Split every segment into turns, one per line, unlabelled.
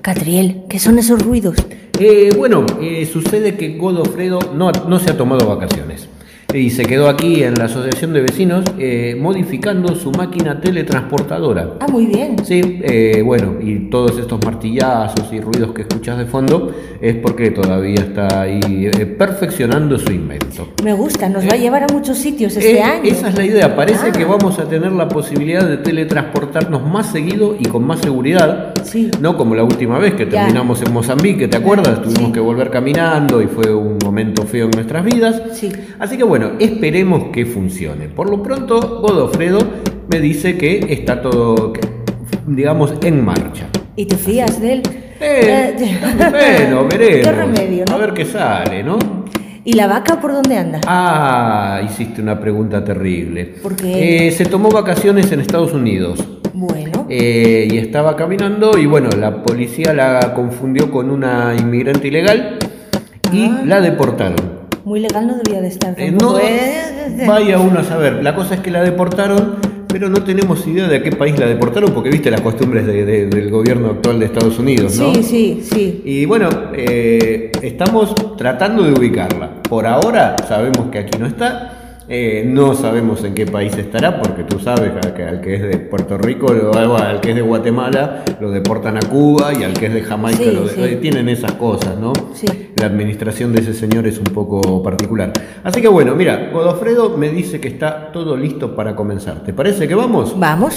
Catriel, ¿qué son esos ruidos?
Sucede que Godofredo no se ha tomado vacaciones y se quedó aquí en la asociación de vecinos modificando su máquina teletransportadora.
Ah, muy bien.
Sí, y todos estos martillazos y ruidos que escuchas de fondo es porque todavía está ahí perfeccionando su invento.
Me gusta, nos va a llevar a muchos sitios este año.
Esa es la idea, parece que vamos a tener la posibilidad de teletransportarnos más seguido y con más seguridad,
sí.
No como la última vez que terminamos en Mozambique, ¿te acuerdas? Tuvimos que volver caminando y fue un momento feo en nuestras vidas.
Sí.
Así que esperemos que funcione. Por lo pronto, Godofredo me dice que está todo, digamos, en marcha.
¿Y te fías de él?
Bueno, veremos.
Qué remedio, ¿no?
A ver qué sale, ¿no?
¿Y la vaca por dónde anda?
Ah, hiciste una pregunta terrible.
¿Por qué?
Se tomó vacaciones en Estados Unidos.
Bueno.
Y estaba caminando y la policía la confundió con una inmigrante ilegal y la deportaron.
Muy legal no debía de estar.
Vaya uno a saber. La cosa es que la deportaron, pero no tenemos idea de a qué país la deportaron porque viste las costumbres del gobierno actual de Estados Unidos, ¿no?
Sí.
Y estamos tratando de ubicarla. Por ahora sabemos que aquí no está. No sabemos en qué país estará porque tú sabes que al que es de Puerto Rico, al que es de Guatemala lo deportan a Cuba y al que es de Jamaica tienen esas cosas, ¿no?
Sí.
La administración de ese señor es un poco particular. Así que mira, Godofredo me dice que está todo listo para comenzar. ¿Te parece que vamos?
Vamos.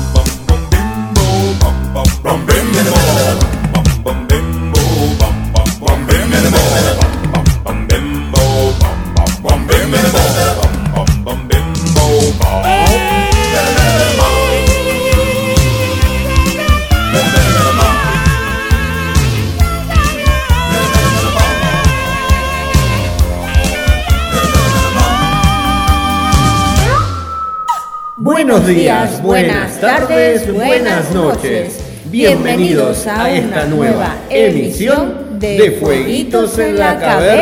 Buenos días, buenas tardes, buenas noches. Bienvenidos a esta nueva emisión de Fueguitos en la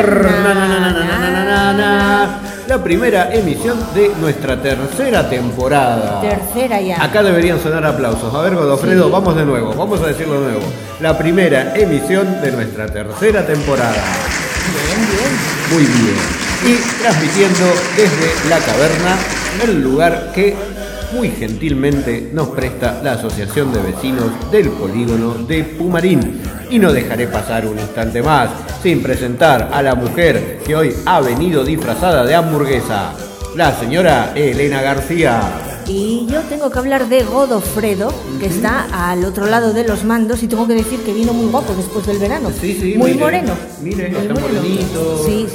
Caverna. La primera emisión de nuestra tercera temporada.
Tercera ya.
Acá deberían sonar aplausos. A ver, Godofredo, vamos de nuevo. Vamos a decirlo de nuevo. La primera emisión de nuestra tercera temporada.
Bien.
Muy bien. Y transmitiendo desde la caverna, el lugar que muy gentilmente nos presta la Asociación de Vecinos del Polígono de Pumarín. Y no dejaré pasar un instante más sin presentar a la mujer que hoy ha venido disfrazada de hamburguesa, la señora Elena García.
Y yo tengo que hablar de Godofredo, que está al otro lado de los mandos, y tengo que decir que vino muy guapo después del verano.
Sí,
muy moreno.
Mire, está morenito.
Sí.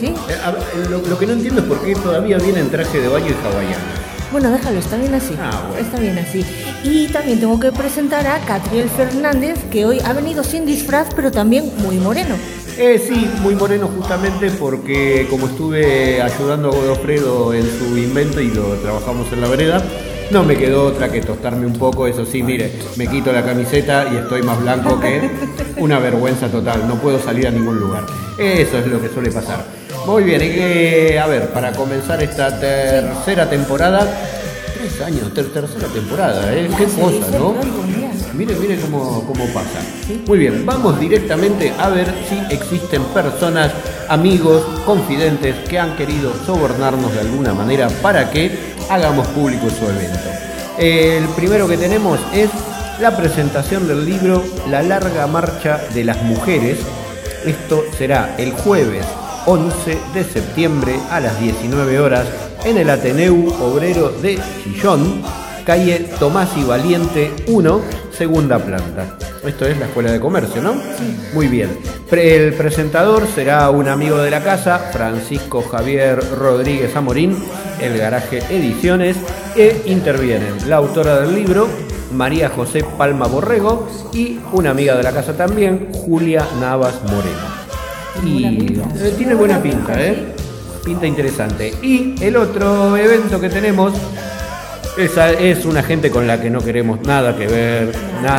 Lo que no entiendo es por qué todavía viene en traje de baño y hawaiano.
Bueno, déjalo, está bien así. Está bien así. Y también tengo que presentar a Catriel Fernández, que hoy ha venido sin disfraz, pero también muy moreno.
Sí, muy moreno justamente porque como estuve ayudando a Godofredo en su invento y lo trabajamos en la vereda, no me quedó otra que tostarme un poco. Eso sí, mire, me quito la camiseta y estoy más blanco que una vergüenza total. No puedo salir a ningún lugar. Eso es lo que suele pasar. Muy bien, para comenzar esta tercera temporada, 3 años, tercera temporada, qué cosa, ¿no? Mire cómo pasa.
¿Sí?
Muy bien, vamos directamente a ver si existen personas, amigos, confidentes que han querido sobornarnos de alguna manera para que hagamos público su evento. El primero que tenemos es la presentación del libro La larga marcha de las mujeres. Esto será el jueves 11 de septiembre a las 19 horas en el Ateneu Obrero de Chillón, calle Tomás y Valiente 1, segunda planta. Esto es la Escuela de Comercio, ¿no?
Sí.
Muy bien. El presentador será un amigo de la casa, Francisco Javier Rodríguez Amorín, El Garaje Ediciones, e intervienen la autora del libro, María José Palma Borrego, y una amiga de la casa también, Julia Navas Moreno. Y tiene buena pinta, pinta interesante. Y el otro evento que tenemos es una gente con la que no queremos nada que ver.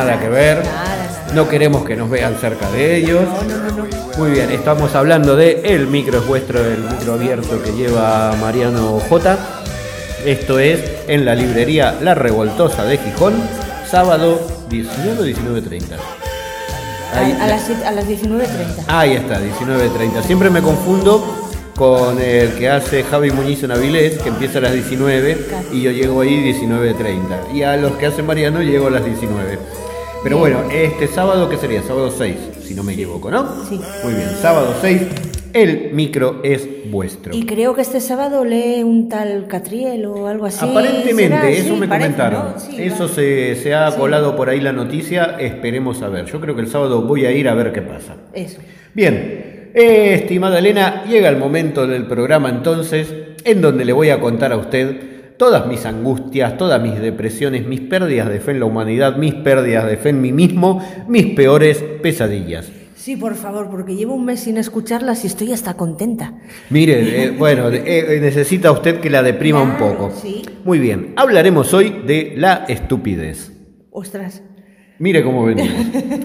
No queremos que nos vean cerca de ellos.
No.
Muy bien, estamos hablando de El Micro es Vuestro, el micro abierto que lleva Mariano J. Esto es en la librería La Revoltosa de Gijón, sábado 19 o 19:30.
A las 19:30.
Ahí está, 19:30. Siempre me confundo con el que hace Javi Muñiz en Avilés, que empieza a las 19 y yo llego ahí 19:30. Y a los que hace Mariano llego a las 19. Pero bueno, este sábado, ¿qué sería? Sábado 6, si no me equivoco, ¿no?
Sí.
Muy bien, sábado 6, el micro es vuestro.
Y creo que este sábado lee un tal Catriel o algo así.
Aparentemente, eso
sí,
me
parece,
comentaron.
¿no? Sí,
eso se ha colado por ahí la noticia, esperemos a ver. Yo creo que el sábado voy a ir a ver qué pasa.
Eso.
Bien, estimada Elena, llega el momento del programa entonces, en donde le voy a contar a usted todas mis angustias, todas mis depresiones, mis pérdidas de fe en la humanidad, mis pérdidas de fe en mí mismo, mis peores pesadillas.
Sí, por favor, porque llevo un mes sin escucharlas y estoy hasta contenta.
Mire, necesita usted que la deprima un poco.
Sí.
Muy bien, hablaremos hoy de la estupidez.
Ostras.
Mire cómo venimos.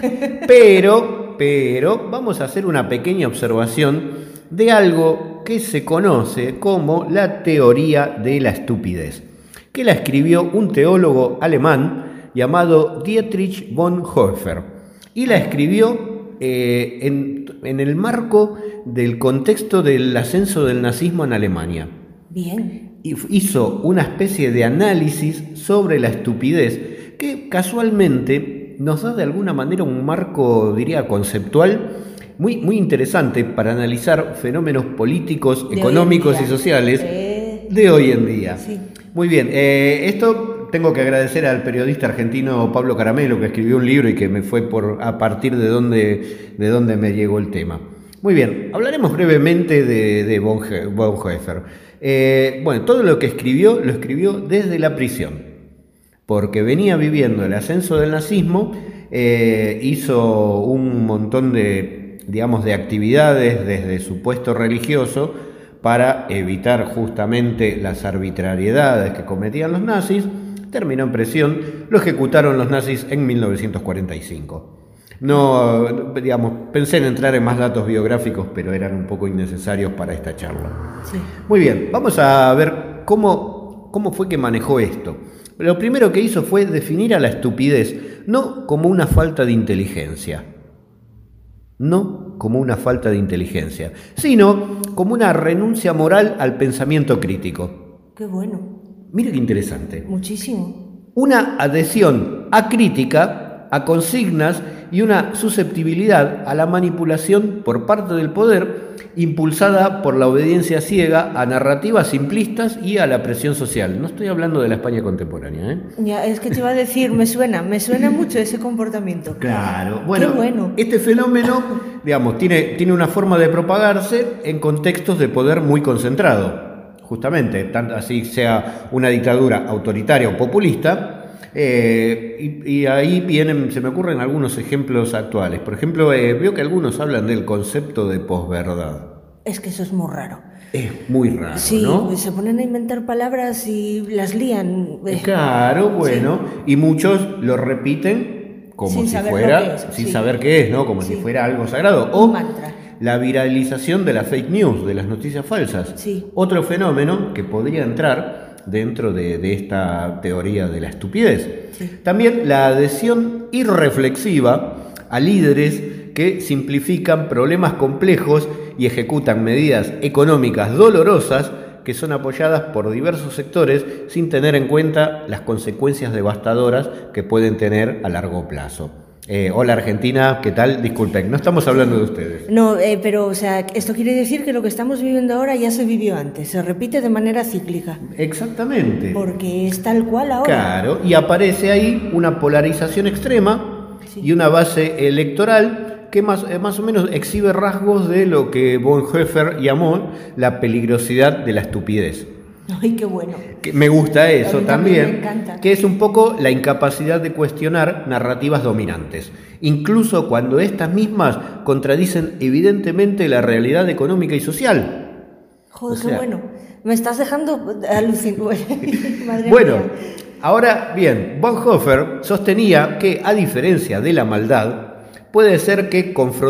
Pero, vamos a hacer una pequeña observación de algo que se conoce como la teoría de la estupidez, que la escribió un teólogo alemán llamado Dietrich Bonhoeffer, y la escribió en el marco del contexto del ascenso del nazismo en Alemania.
Bien.
Hizo una especie de análisis sobre la estupidez que casualmente nos da de alguna manera un marco, diría, conceptual muy, muy interesante para analizar fenómenos políticos, económicos y sociales de hoy en día.
Sí.
Muy bien, esto tengo que agradecer al periodista argentino Pablo Caramelo, que escribió un libro y que me fue a partir de donde me llegó el tema. Muy bien, hablaremos brevemente de Bonhoeffer. Todo lo que escribió, lo escribió desde la prisión, porque venía viviendo el ascenso del nazismo, hizo un montón de actividades desde su puesto religioso para evitar justamente las arbitrariedades que cometían los nazis. Terminó en prisión, lo ejecutaron los nazis en 1945. Pensé en entrar en más datos biográficos, pero eran un poco innecesarios para esta charla.
Sí.
Muy bien, vamos a ver cómo fue que manejó esto. Lo primero que hizo fue definir a la estupidez no como una falta de inteligencia, sino como una renuncia moral al pensamiento crítico.
Qué bueno.
Mire qué interesante.
Muchísimo.
Una adhesión acrítica a consignas y una susceptibilidad a la manipulación por parte del poder, impulsada por la obediencia ciega a narrativas simplistas y a la presión social. No estoy hablando de la España contemporánea, ¿eh?
Ya, es que te iba a decir, me suena mucho ese comportamiento.
Claro,
Qué bueno.
Este fenómeno, tiene una forma de propagarse en contextos de poder muy concentrado, justamente, así sea una dictadura autoritaria o populista. Y ahí se me ocurren algunos ejemplos actuales. Por ejemplo, veo que algunos hablan del concepto de posverdad.
Es que eso es muy raro.
Es muy raro,
sí,
¿no?
Se ponen a inventar palabras y las lían.
Claro, bueno, sí. Y muchos lo repiten como
sin
si
saber
fuera,
sin
saber qué es, ¿no? Como si fuera algo sagrado.
Un mantra.
La viralización de las fake news, de las noticias falsas.
Sí.
Otro fenómeno que podría entrar dentro de esta teoría de la estupidez.
Sí.
También la adhesión irreflexiva a líderes que simplifican problemas complejos y ejecutan medidas económicas dolorosas que son apoyadas por diversos sectores sin tener en cuenta las consecuencias devastadoras que pueden tener a largo plazo. Hola Argentina, ¿qué tal? Disculpen, no estamos hablando de ustedes.
No, pero esto quiere decir que lo que estamos viviendo ahora ya se vivió antes, se repite de manera cíclica.
Exactamente.
Porque es tal cual ahora.
Claro, y aparece ahí una polarización extrema y una base electoral que más o menos exhibe rasgos de lo que Bonhoeffer llamó la peligrosidad de la estupidez.
Ay, qué bueno.
Que me gusta eso también,
me encanta.
Que es un poco la incapacidad de cuestionar narrativas dominantes, incluso cuando estas mismas contradicen evidentemente la realidad económica y social.
Joder, qué bueno. Me estás dejando alucinado.
Bueno, ahora bien, Bonhoeffer sostenía que, a diferencia de la maldad, puede ser que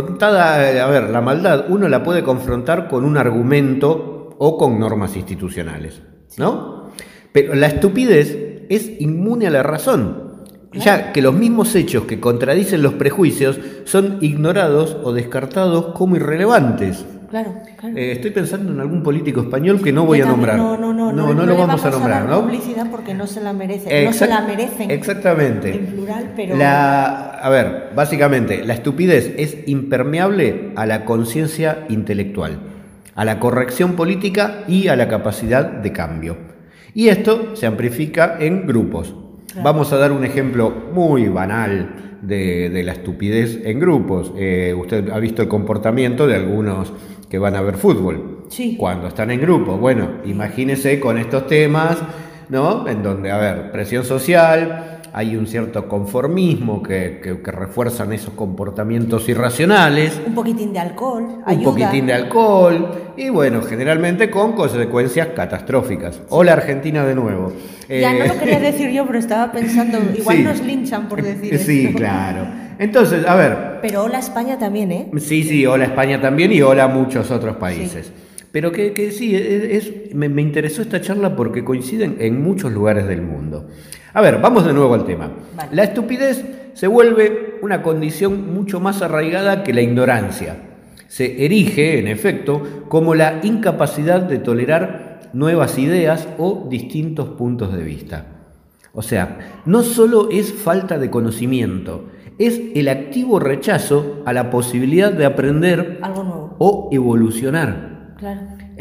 la maldad uno la puede confrontar con un argumento o con normas institucionales, ¿no? Pero la estupidez es inmune a la razón ya que los mismos hechos que contradicen los prejuicios son ignorados o descartados como irrelevantes.
Claro.
Estoy pensando en algún político español que no voy a nombrar.
No
lo vamos a nombrar,
dar
¿no?
Publicidad porque no se la merecen. No se la merecen.
Exactamente.
En plural, pero.
A ver, básicamente, la estupidez es impermeable a la conciencia intelectual, a la corrección política y a la capacidad de cambio. Y esto se amplifica en grupos. Claro. Vamos a dar un ejemplo muy banal de la estupidez en grupos. Usted ha visto el comportamiento de algunos que van a ver fútbol.
Sí.
Cuando están en grupo. Bueno, imagínese con estos temas, ¿no? En donde, a ver, presión social, hay un cierto conformismo que refuerzan esos comportamientos irracionales.
Un poquitín de alcohol.
Un poquitín de alcohol. Y bueno, generalmente con consecuencias catastróficas. Hola Argentina de nuevo.
Ya no lo quería decir yo, pero estaba pensando, igual nos linchan por decir eso.
Sí, claro. Entonces, a ver.
Pero hola España también, ¿eh?
Sí, hola España también y hola muchos otros países. Sí. Pero que sí, me interesó esta charla porque coinciden en muchos lugares del mundo. A ver, vamos de nuevo al tema. Vale. La estupidez se vuelve una condición mucho más arraigada que la ignorancia. Se erige, en efecto, como la incapacidad de tolerar nuevas ideas o distintos puntos de vista. O sea, no solo es falta de conocimiento, es el activo rechazo a la posibilidad de aprender
algo nuevo
o evolucionar.
Claro.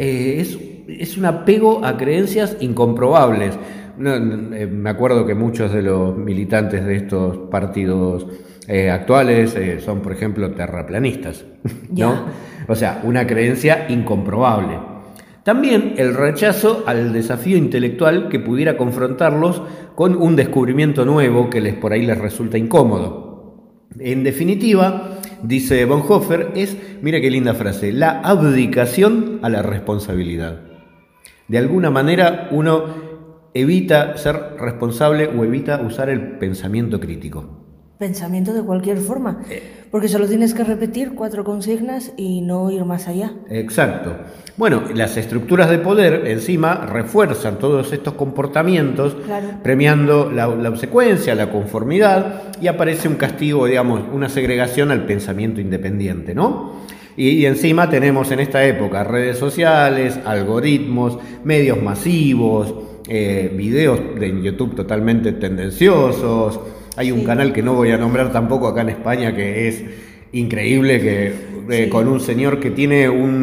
Es un apego a creencias incomprobables. Me acuerdo que muchos de los militantes de estos partidos actuales son, por ejemplo, terraplanistas, ¿no? O sea, una creencia incomprobable. También el rechazo al desafío intelectual que pudiera confrontarlos con un descubrimiento nuevo que por ahí les resulta incómodo. En definitiva, dice Bonhoeffer, mira qué linda frase, la abdicación a la responsabilidad. De alguna manera uno evita ser responsable o evita usar el pensamiento crítico.
Pensamiento de cualquier forma, porque solo tienes que repetir 4 consignas y no ir más allá.
Exacto. Bueno, las estructuras de poder encima refuerzan todos estos comportamientos, claro, premiando la obsecuencia, la conformidad, y aparece un castigo, digamos, una segregación al pensamiento independiente, ¿no? Y encima tenemos en esta época redes sociales, algoritmos, medios masivos, videos en YouTube totalmente tendenciosos. Hay un canal que no voy a nombrar tampoco acá en España que es increíble, que con un señor que tiene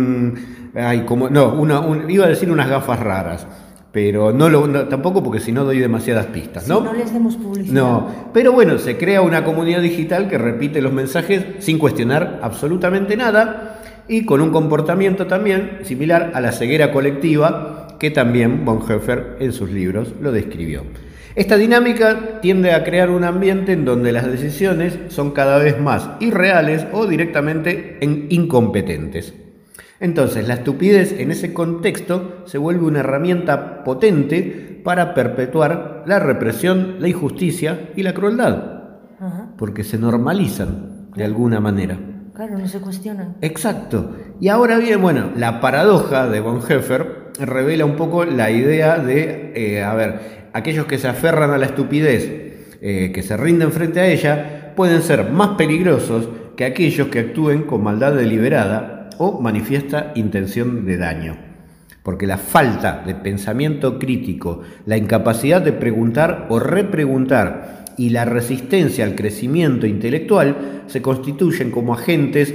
iba a decir unas gafas raras, pero tampoco porque si no doy demasiadas pistas, ¿no?
Sí, no les demos publicidad.
No, pero bueno, se crea una comunidad digital que repite los mensajes sin cuestionar absolutamente nada y con un comportamiento también similar a la ceguera colectiva que también Bonhoeffer en sus libros lo describió. Esta dinámica tiende a crear un ambiente en donde las decisiones son cada vez más irreales o directamente incompetentes. Entonces, la estupidez en ese contexto se vuelve una herramienta potente para perpetuar la represión, la injusticia y la crueldad, porque se normalizan de alguna manera.
Claro, no se cuestionan.
Exacto. Y ahora bien, bueno, la paradoja de Bonhoeffer revela un poco la idea de, aquellos que se aferran a la estupidez, que se rinden frente a ella, pueden ser más peligrosos que aquellos que actúen con maldad deliberada o manifiesta intención de daño. Porque la falta de pensamiento crítico, la incapacidad de preguntar o repreguntar y la resistencia al crecimiento intelectual se constituyen como agentes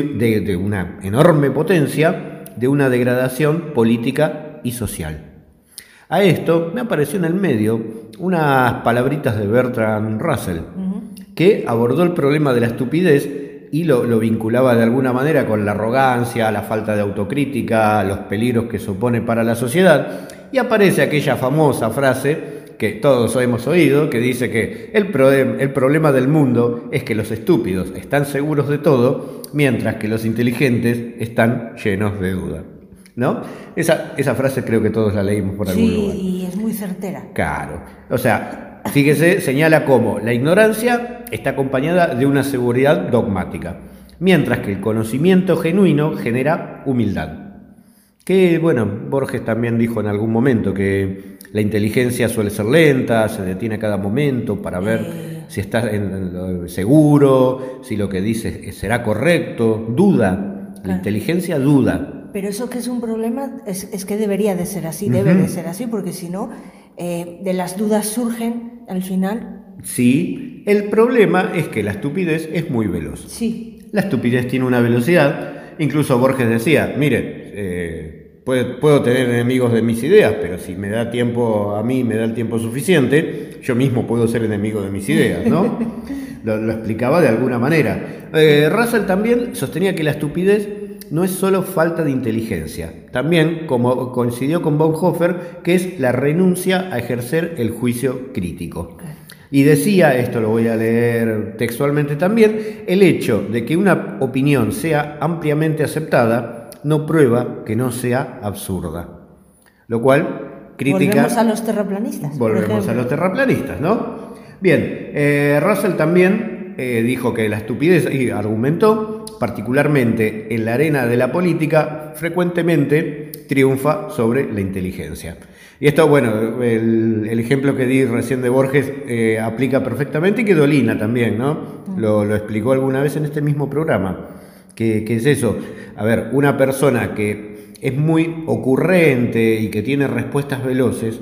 de una enorme potencia, de una degradación política y social. A esto me apareció en el medio unas palabritas de Bertrand Russell, que abordó el problema de la estupidez y lo vinculaba de alguna manera con la arrogancia, la falta de autocrítica, los peligros que supone para la sociedad, y aparece aquella famosa frase que todos hemos oído, que dice que el problema del mundo es que los estúpidos están seguros de todo, mientras que los inteligentes están llenos de duda. ¿No? Esa frase creo que todos la leímos por algún lugar.
Sí, y es muy certera.
Claro. O sea, fíjese, señala cómo la ignorancia está acompañada de una seguridad dogmática, mientras que el conocimiento genuino genera humildad. Que, bueno, Borges también dijo en algún momento que la inteligencia suele ser lenta, se detiene a cada momento para ver si estás seguro, si lo que dices será correcto, duda. La inteligencia duda.
Pero eso que es un problema es que debería de ser así, debe de ser así, porque si no, de las dudas surgen al final.
Sí, el problema es que la estupidez es muy veloz.
Sí.
La estupidez tiene una velocidad. Incluso Borges decía, mire, puedo tener enemigos de mis ideas, pero si me da tiempo, a mí me da el tiempo suficiente, yo mismo puedo ser enemigo de mis ideas, ¿no? lo explicaba de alguna manera. Russell también sostenía que la estupidez no es solo falta de inteligencia, también, como coincidió con Bonhoeffer, que es la renuncia a ejercer el juicio crítico. Y decía, esto lo voy a leer textualmente también, el hecho de que una opinión sea ampliamente aceptada no prueba que no sea absurda. Lo cual critica...
Volvemos a los terraplanistas.
Volvemos a los terraplanistas, ¿no? Bien, Russell también dijo que la estupidez, y argumentó, particularmente en la arena de la política, frecuentemente triunfa sobre la inteligencia. Y esto, bueno, el ejemplo que di recién de Borges aplica perfectamente, y que Dolina también, ¿no? Lo explicó alguna vez en este mismo programa. ¿Qué es eso? A ver, una persona que es muy ocurrente y que tiene respuestas veloces,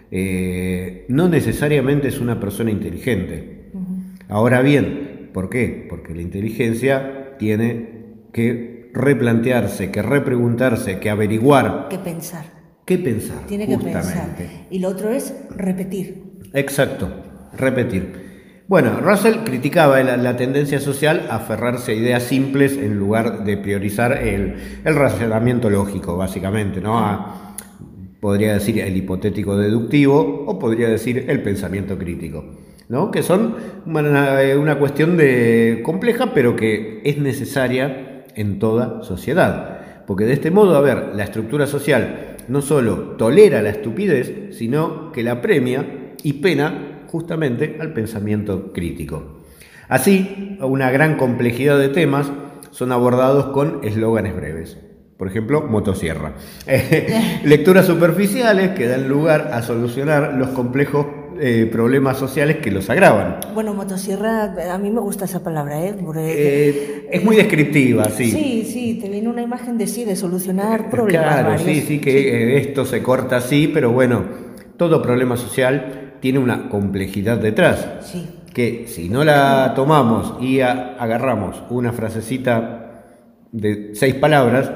no necesariamente es una persona inteligente. Ahora bien, ¿por qué? Porque la inteligencia tiene que replantearse, que repreguntarse, que averiguar.
Que pensar.
¿Qué pensar?
Tiene que pensar. Y lo otro es repetir.
Exacto, repetir. Bueno, Russell criticaba la tendencia social a aferrarse a ideas simples en lugar de priorizar el razonamiento lógico, básicamente, ¿no? Podría decir el hipotético deductivo o podría decir el pensamiento crítico, ¿no? Que son una cuestión compleja, pero que es necesaria en toda sociedad. Porque de este modo, a ver, la estructura social no solo tolera la estupidez, sino que la premia y pena justamente al pensamiento crítico. Así, una gran complejidad de temas son abordados con eslóganes breves. Por ejemplo, motosierra. Lecturas superficiales que dan lugar a solucionar los complejos problemas sociales que los agravan.
Bueno, motosierra, a mí me gusta esa palabra,
es muy descriptiva, sí.
Sí, te viene una imagen de solucionar problemas.
Claro,
varios.
sí, que esto se corta así, pero bueno, todo problema social tiene una complejidad detrás.
Sí.
Que si no la tomamos y agarramos una frasecita de 6 palabras,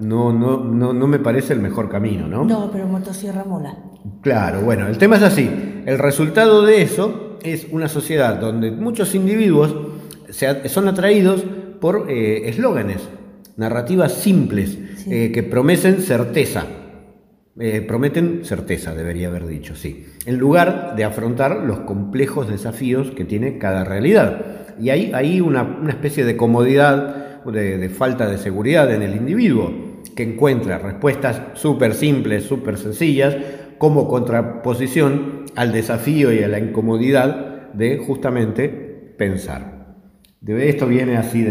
no me parece el mejor camino, ¿no?
No, pero motosierra mola.
Claro, bueno, el tema es así. El resultado de eso es una sociedad donde muchos individuos son atraídos por eslóganes, narrativas simples, sí. Que prometen certeza, debería haber dicho, sí, en lugar de afrontar los complejos desafíos que tiene cada realidad. Y hay una especie de comodidad, de falta de seguridad en el individuo, que encuentra respuestas súper simples, súper sencillas, como contraposición al desafío y a la incomodidad de justamente pensar. Esto viene así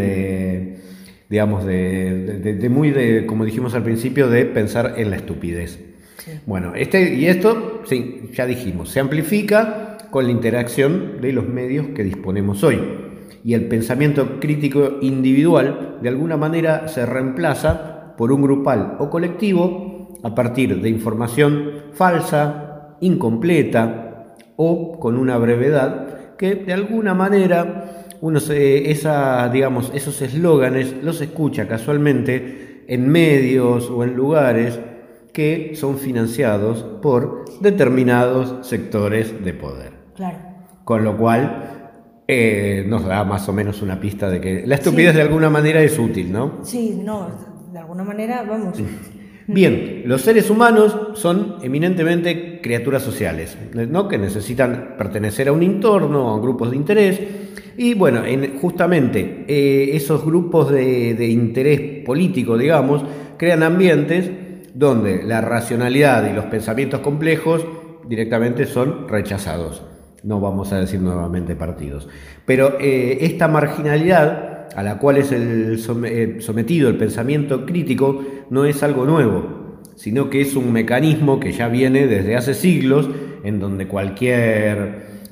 como dijimos al principio, de pensar en la estupidez. Sí. Bueno, esto, sí, ya dijimos, se amplifica con la interacción de los medios que disponemos hoy. Y el pensamiento crítico individual, de alguna manera, se reemplaza por un grupal o colectivo a partir de información falsa, incompleta o con una brevedad que de alguna manera esos eslóganes los escucha casualmente en medios o en lugares que son financiados por determinados sectores de poder.
Claro.
Con lo cual nos da más o menos una pista de que la estupidez de alguna manera es útil, ¿no?
Sí, no, de alguna manera, vamos.
Bien, los seres humanos son eminentemente criaturas sociales, ¿no? Que necesitan pertenecer a un entorno, a grupos de interés. Y bueno, justamente esos grupos de interés político, digamos, crean ambientes donde la racionalidad y los pensamientos complejos directamente son rechazados. No vamos a decir nuevamente partidos. Pero esta marginalidad a la cual es sometido el pensamiento crítico no es algo nuevo, sino que es un mecanismo que ya viene desde hace siglos, en donde cualquier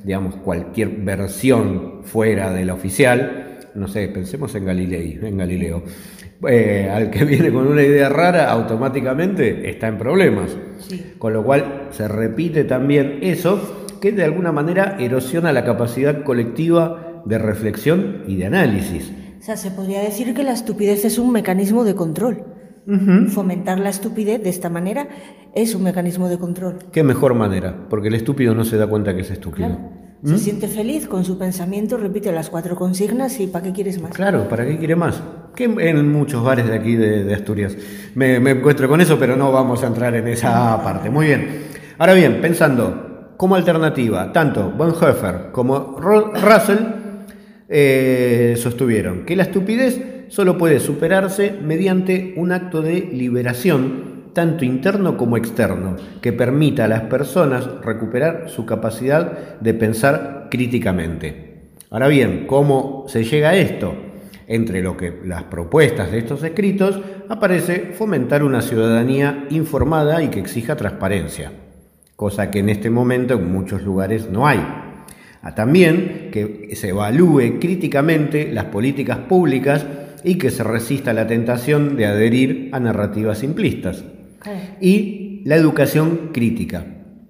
digamos, cualquier versión fuera de la oficial. No sé, pensemos en Galileo. Al que viene con una idea rara, automáticamente está en problemas.
Sí.
Con lo cual se repite también eso, que de alguna manera erosiona la capacidad colectiva de reflexión y de análisis.
O sea, se podría decir que la estupidez es un mecanismo de control. Fomentar la estupidez de esta manera es un mecanismo de control.
¿Qué mejor manera? Porque el estúpido no se da cuenta que es estúpido.
Claro. Se siente feliz con su pensamiento, repite las 4 consignas y ¿para qué quieres más?
Claro, ¿para qué quiere más? Que en muchos bares de aquí de Asturias me encuentro con eso, pero no vamos a entrar en esa parte. Muy bien. Ahora bien, pensando como alternativa, tanto Bonhoeffer como Russell sostuvieron que la estupidez solo puede superarse mediante un acto de liberación, tanto interno como externo, que permita a las personas recuperar su capacidad de pensar críticamente. Ahora bien, ¿cómo se llega a esto? Entre lo que las propuestas de estos escritos aparece fomentar una ciudadanía informada y que exija transparencia, cosa que en este momento en muchos lugares no hay. También que se evalúe críticamente las políticas públicas y que se resista a la tentación de adherir a narrativas simplistas. Y la educación crítica.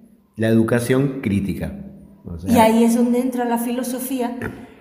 O sea,
y ahí es donde entra la filosofía,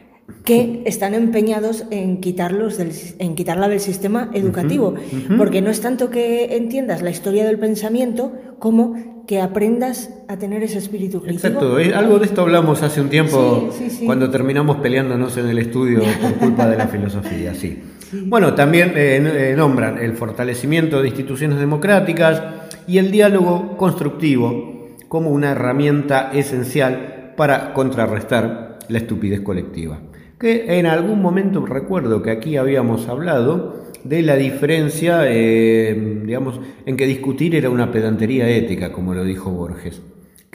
que están empeñados en quitarla del sistema educativo, porque no es tanto que entiendas la historia del pensamiento como que aprendas a tener ese espíritu crítico.
Exacto, algo de esto hablamos hace un tiempo,
sí.
cuando terminamos peleándonos en el estudio por culpa de la filosofía, sí. Bueno, también nombran el fortalecimiento de instituciones democráticas y el diálogo constructivo como una herramienta esencial para contrarrestar la estupidez colectiva. Que en algún momento recuerdo que aquí habíamos hablado de la diferencia, digamos, en que discutir era una pedantería ética, como lo dijo Borges.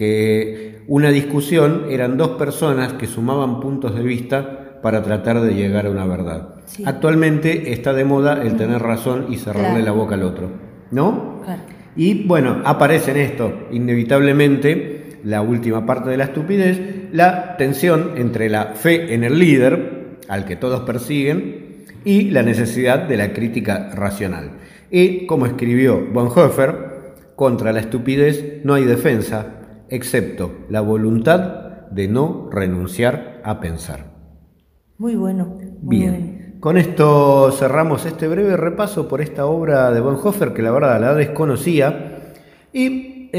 Que una discusión eran 2 personas que sumaban puntos de vista para tratar de llegar a una verdad. Sí. Actualmente está de moda el tener razón y cerrarle la boca al otro, ¿no?
Claro.
Y bueno, aparece en esto, inevitablemente, la última parte de la estupidez, la tensión entre la fe en el líder, al que todos persiguen, y la necesidad de la crítica racional. Y, como escribió Bonhoeffer, contra la estupidez no hay defensa, excepto la voluntad de no renunciar a pensar.
Muy bueno.
Bien, con esto cerramos este breve repaso por esta obra de Bonhoeffer, que la verdad la desconocía. ¿Y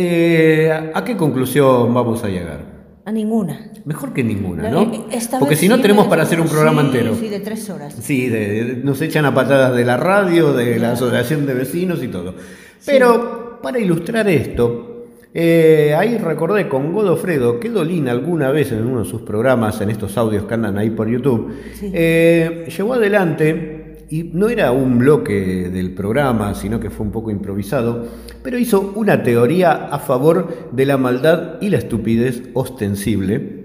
a qué conclusión vamos a llegar?
A ninguna.
Mejor que ninguna, ¿no?
Porque
si no tenemos para hacer un programa entero.
Sí, de 3 horas.
Sí, nos echan a patadas de la radio, de la asociación de vecinos y todo. Pero para ilustrar esto, ahí recordé con Godofredo que Dolina alguna vez en uno de sus programas, en estos audios que andan ahí por YouTube, llevó adelante, y no era un bloque del programa, sino que fue un poco improvisado, pero hizo una teoría a favor de la maldad y la estupidez ostensible.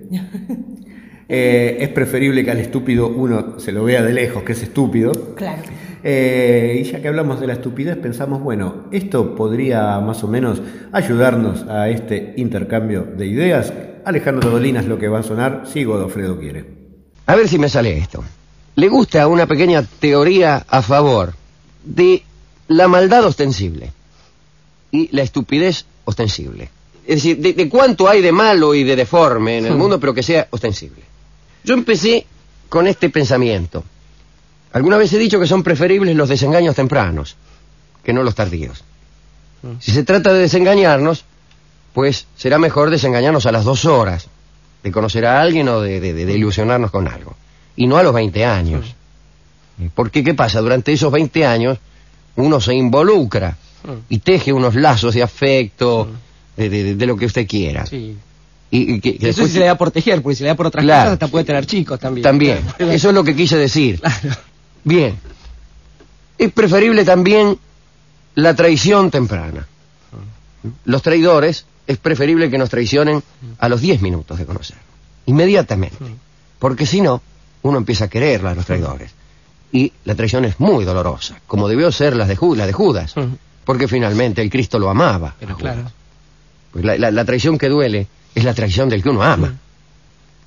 Es preferible que al estúpido uno se lo vea de lejos, que es estúpido.
Claro.
Y ya que hablamos de la estupidez, pensamos, bueno, esto podría más o menos ayudarnos a este intercambio de ideas. Alejandro Dolina es lo que va a sonar si Godofredo quiere.
A ver si me sale esto. Le gusta una pequeña teoría a favor de la maldad ostensible y la estupidez ostensible. Es decir, de cuánto hay de malo y de deforme en el mundo, pero que sea ostensible. Yo empecé con este pensamiento. Alguna vez he dicho que son preferibles los desengaños tempranos que no los tardíos. Si se trata de desengañarnos, pues será mejor desengañarnos a las 2 horas de conocer a alguien o de ilusionarnos con algo, y no a los 20 años. Porque, ¿qué pasa? Durante esos 20 años uno se involucra y teje unos lazos de afecto, de lo que usted quiera. Sí. Y que
eso
después
sí se le da por tejer, porque si le da por otras cosas hasta puede tener chicos también.
También, eso es lo que quise decir.
Claro.
Bien, es preferible también la traición temprana. Los traidores, es preferible que nos traicionen a los 10 minutos de conocer, inmediatamente, porque si no, uno empieza a quererla a los traidores. Y la traición es muy dolorosa, como debió ser la de Judas, porque finalmente el Cristo lo amaba.
Pero claro.
Pues la traición que duele es la traición del que uno ama.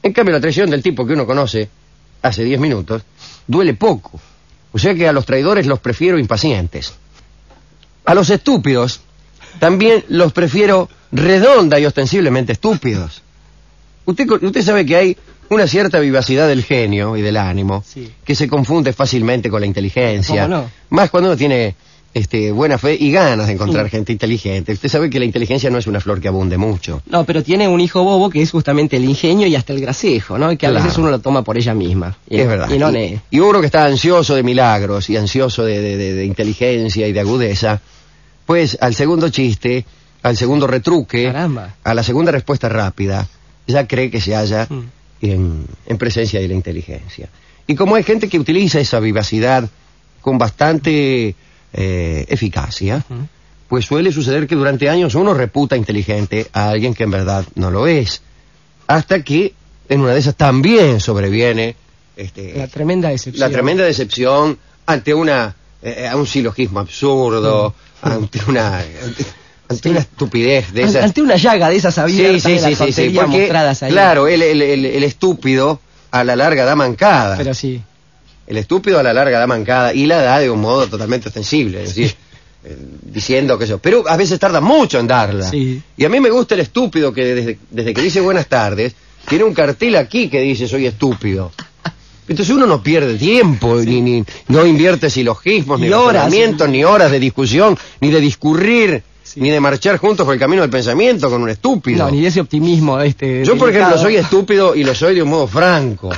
En cambio, la traición del tipo que uno conoce hace 10 minutos duele poco. O sea que a los traidores los prefiero impacientes. A los estúpidos también los prefiero redonda y ostensiblemente estúpidos. Usted sabe que hay una cierta vivacidad del genio y del ánimo,
sí,
que se confunde fácilmente con la inteligencia.
¿Cómo no?
Más cuando uno tiene buena fe y ganas de encontrar gente inteligente. Usted sabe que la inteligencia no es una flor que abunde mucho.
No, pero tiene un hijo bobo que es justamente el ingenio y hasta el gracejo, ¿no? Y que a
Claro.
veces uno lo toma por ella misma.
Es verdad.
Y no
Y uno que está ansioso de milagros y ansioso de inteligencia y de agudeza, pues al segundo chiste, al segundo retruque,
Caramba.
a la segunda respuesta rápida, ya cree que se halla en presencia de la inteligencia. Y como hay gente que utiliza esa vivacidad con bastante eficacia, pues suele suceder que durante años uno reputa inteligente a alguien que en verdad no lo es. Hasta que en una de esas también sobreviene
La tremenda decepción.
la tremenda decepción ante a un silogismo absurdo, ante una estupidez de esas.
Ante una llaga de esas abiertas de la tontería
porque,
mostradas ahí.
claro, el estúpido a la larga da mancada.
Pero sí.
El estúpido a la larga da mancada y la da de un modo totalmente ostensible, es decir, diciendo que eso. Pero a veces tarda mucho en darla.
Sí.
Y a mí me gusta el estúpido que desde que dice buenas tardes, tiene un cartel aquí que dice soy estúpido. Entonces uno no pierde tiempo, ni no invierte silogismos, ni
horas.
razonamientos, ni horas de discusión, ni de discurrir, ni de marchar juntos por el camino del pensamiento con un estúpido.
No, ni de ese optimismo.
Yo, por ejemplo, soy estúpido y lo soy de un modo franco.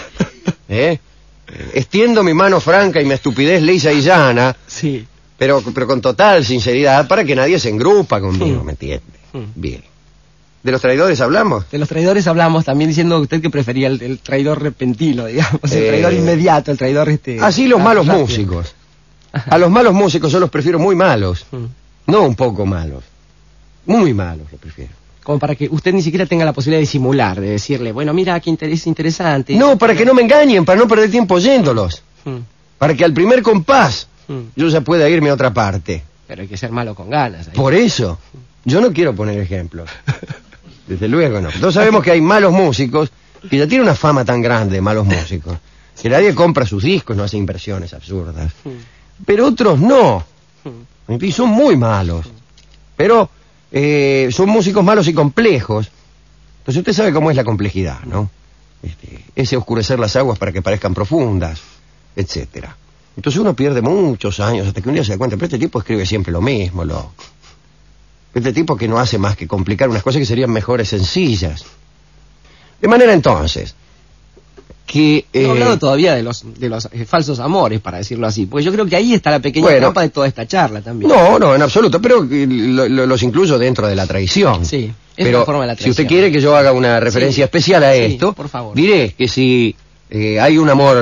Extiendo mi mano franca y mi estupidez lisa y llana,
Sí.
pero con total sinceridad para que nadie se engrupa conmigo, ¿me entiende? Bien. ¿De los traidores hablamos?
De los traidores hablamos también diciendo usted que prefería el traidor repentino, digamos, el traidor inmediato, el traidor
Así los malos
rápido.
músicos. A los malos músicos yo los prefiero muy malos, no un poco malos. Muy malos los prefiero.
Como para que usted ni siquiera tenga la posibilidad de simular, de decirle, bueno, mira, qué interesante.
No, para que no me engañen, para no perder tiempo oyéndolos. Para que al primer compás yo ya pueda irme a otra parte.
Pero hay que ser malo con ganas. Ahí.
Por eso, yo no quiero poner ejemplos. Desde luego no. Todos sabemos que hay malos músicos, que ya tienen una fama tan grande, malos músicos, que nadie compra sus discos, no hace inversiones absurdas. Pero otros no. Y son muy malos. Pero son músicos malos y complejos. Entonces usted sabe cómo es la complejidad, ¿no? Ese oscurecer las aguas para que parezcan profundas, etcétera. Entonces uno pierde muchos años hasta que un día se da cuenta, pero este tipo escribe siempre lo mismo, este tipo que no hace más que complicar unas cosas que serían mejores sencillas. De manera entonces que...
No he hablado todavía de los falsos amores, para decirlo así, porque yo creo que ahí está la pequeña trampa de toda esta charla también.
No, en absoluto, pero los incluyo dentro de la traición.
Sí, es
pero
una forma de la traición.
Si usted quiere que yo haga una referencia especial a esto,
por favor.
Diré que si hay un amor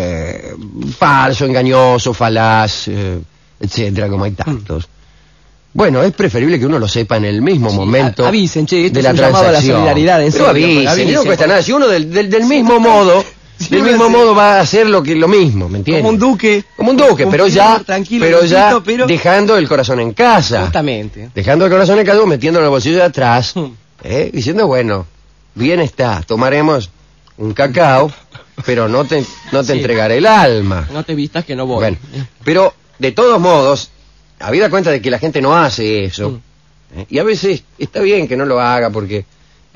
falso, engañoso, falaz, etcétera, como hay tantos, bueno, es preferible que uno lo sepa en el mismo momento
avisen, che, esto
de
es
la
un llamado a la
transacción.
solidaridad, en
Pero
serio,
avisen, no cuesta nada. Si uno del mismo modo, va a hacer lo mismo, ¿me entiendes?
Como un duque.
Como un duque, pero ya
pero
dejando el corazón en casa.
Justamente.
Dejando el corazón en casa, metiéndolo en el bolsillo de atrás, diciendo, bueno, bien está, tomaremos un cacao, pero no te entregaré el alma.
No te vistas que no voy.
Bueno, pero de todos modos, habida cuenta de que la gente no hace eso, y a veces está bien que no lo haga porque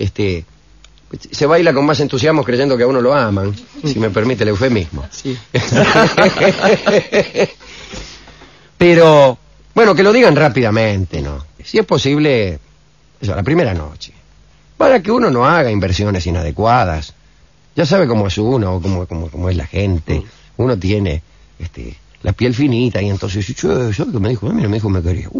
se baila con más entusiasmo creyendo que a uno lo aman, si me permite el eufemismo.
Sí.
Pero, bueno, que lo digan rápidamente, ¿no? Si es posible, eso, la primera noche. Para que uno no haga inversiones inadecuadas. Ya sabe cómo es uno, cómo es la gente. Uno tiene la piel finita y entonces, ¿sabes qué me dijo? Mira, me dijo me quería.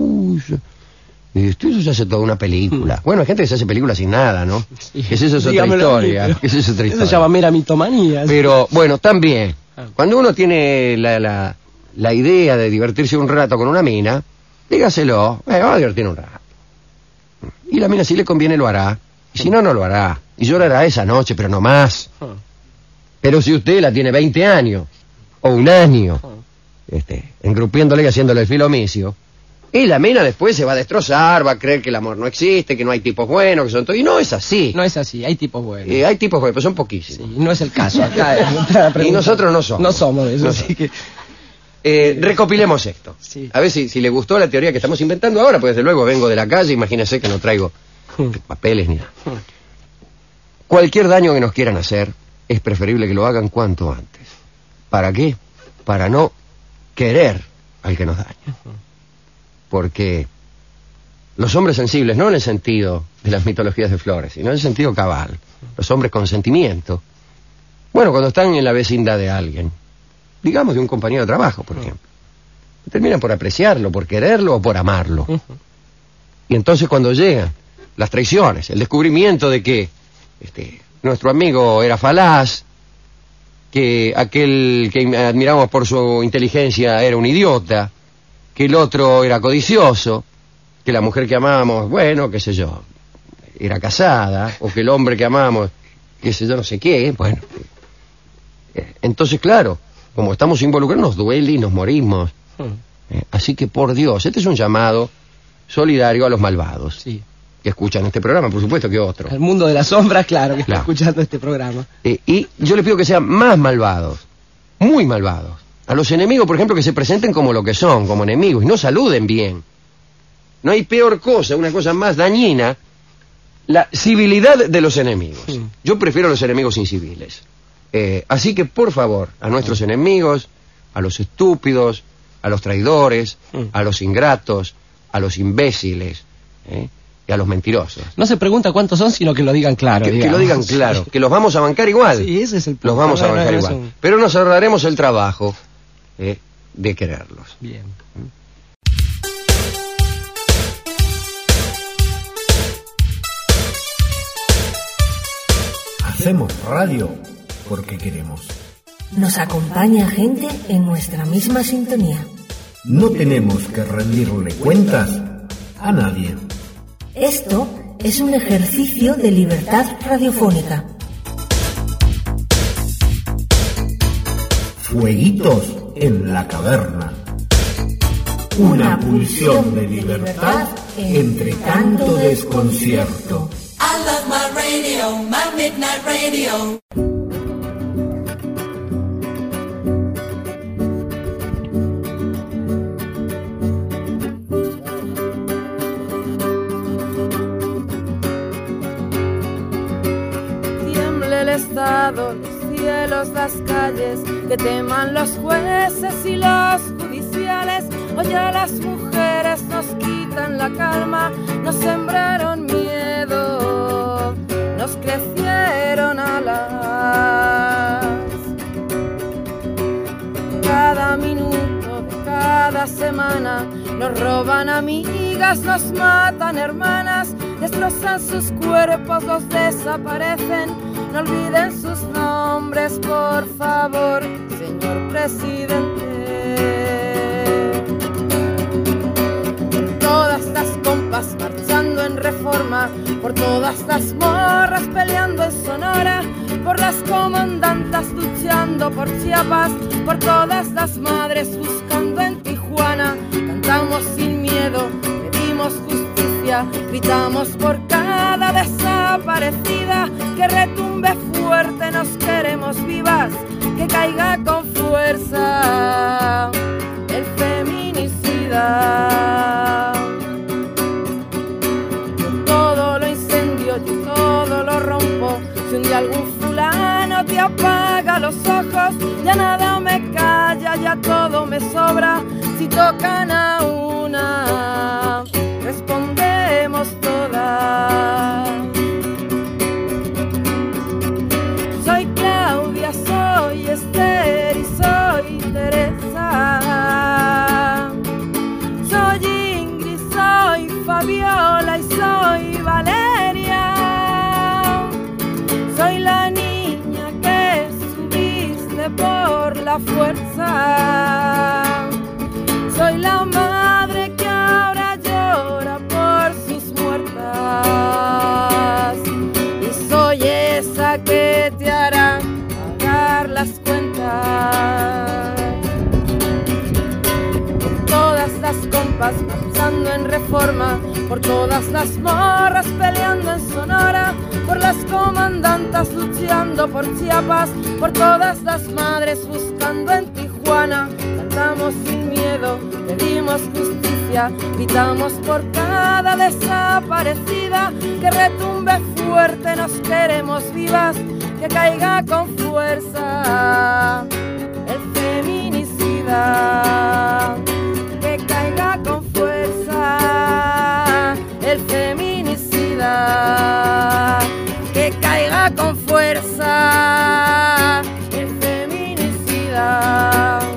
Eso se hace toda una película. Bueno, hay gente que se hace películas sin nada, ¿no?
Sí.
Esa es otra historia. Esa es otra historia.
Eso se llama mera mitomanía.
Pero, bueno, también, cuando uno tiene la idea de divertirse un rato con una mina, dígaselo, vamos a divertir un rato. Y la mina, si le conviene, lo hará. Y si no, no lo hará. Y llorará esa noche, pero no más. Pero si usted la tiene 20 años, o un año, engrupiéndole y haciéndole el filomicio, Y la mina después se va a destrozar, va a creer que el amor no existe, que no hay tipos buenos, que son todos... Y no es así.
No es así, hay tipos buenos.
Hay tipos buenos, pero son poquísimos.
Sí, no es el caso. Acá
y nosotros no somos.
No somos de eso.
No.
Así que...
recopilemos esto.
Sí.
A ver si le gustó la teoría que estamos inventando ahora, pues desde luego vengo de la calle, imagínense que no traigo papeles ni nada. Cualquier daño que nos quieran hacer, es preferible que lo hagan cuanto antes. ¿Para qué? Para no querer al que nos daña. Porque los hombres sensibles, no en el sentido de las mitologías de Flores, sino en el sentido cabal, los hombres con sentimiento, bueno, cuando están en la vecindad de alguien, digamos de un compañero de trabajo, por ejemplo, terminan por apreciarlo, por quererlo o por amarlo. Y entonces cuando llegan las traiciones, el descubrimiento de que nuestro amigo era falaz, que aquel que admiramos por su inteligencia era un idiota, que el otro era codicioso, que la mujer que amamos, bueno, qué sé yo, era casada, o que el hombre que amamos, qué sé yo, no sé qué, bueno. Entonces, claro, como estamos involucrados, nos duele y nos morimos. Así que, por Dios, este es un llamado solidario a los malvados.
Sí.
Que escuchan este programa, por supuesto que otro.
El mundo de las sombras, claro, que está escuchando este programa.
Y yo les pido que sean más malvados, muy malvados. A los enemigos, por ejemplo, que se presenten como lo que son, como enemigos, y no saluden bien. No hay peor cosa, una cosa más dañina, la civilidad de los enemigos. Yo prefiero a los enemigos inciviles. Así que, por favor, a nuestros enemigos, a los estúpidos, a los traidores, a los ingratos, a los imbéciles, y a los mentirosos.
No se pregunta cuántos son, sino que lo digan claro.
Que lo digan claro, que los vamos a bancar igual.
Sí, ese es el punto.
Los vamos a bancar igual. Pero nos ahorraremos el trabajo de quererlos.
Bien.
Hacemos radio porque queremos.
Nos acompaña gente en nuestra misma sintonía.
No tenemos que rendirle cuentas a nadie.
Esto es un ejercicio de libertad radiofónica.
Fueguitos en la caverna. Una pulsión de libertad entre tanto desconcierto.
I love my radio, my midnight radio.
Tiemble el Estado, los cielos, las calles, que teman los jueces y los judiciales. Hoy a las mujeres nos quitan la calma, nos sembraron miedo, nos crecieron alas. Cada minuto de cada semana nos roban amigas, nos matan hermanas, destrozan sus cuerpos, los desaparecen. No olviden sus nombres, por favor, señor presidente. Todas las compas marchando en Reforma, por todas las morras peleando en Sonora, por las comandantas luchando por Chiapas, por todas las madres buscando en Tijuana. Cantamos sin miedo, pedimos justicia, gritamos por cada desaparecida, que retumbe fuerte, nos queremos vivas, que caiga con fuerza el feminicida. Yo todo lo incendio, yo todo lo rompo. Si un día algún fulano te apaga los ojos, ya nada me calla, ya todo me sobra. Si tocan a una, respondemos todas. Soy Claudia, soy Esther y soy Teresa. Soy Ingrid, soy Fabiola y soy Valeria. Soy la niña que subiste por la fuerza. Soy la madre que ahora llora por sus muertas. Y soy esa que te hará pagar las cuentas. Con todas las Chiapas, marchando en Reforma, por todas las morras peleando en Sonora, por las comandantas luchando por Chiapas, por todas las madres buscando en Tijuana. Cantamos sin miedo, pedimos justicia, gritamos por cada desaparecida, que retumbe fuerte, nos queremos vivas, que caiga con fuerza el feminicida, que caiga con fuerza el feminicida, que caiga con fuerza el feminicida.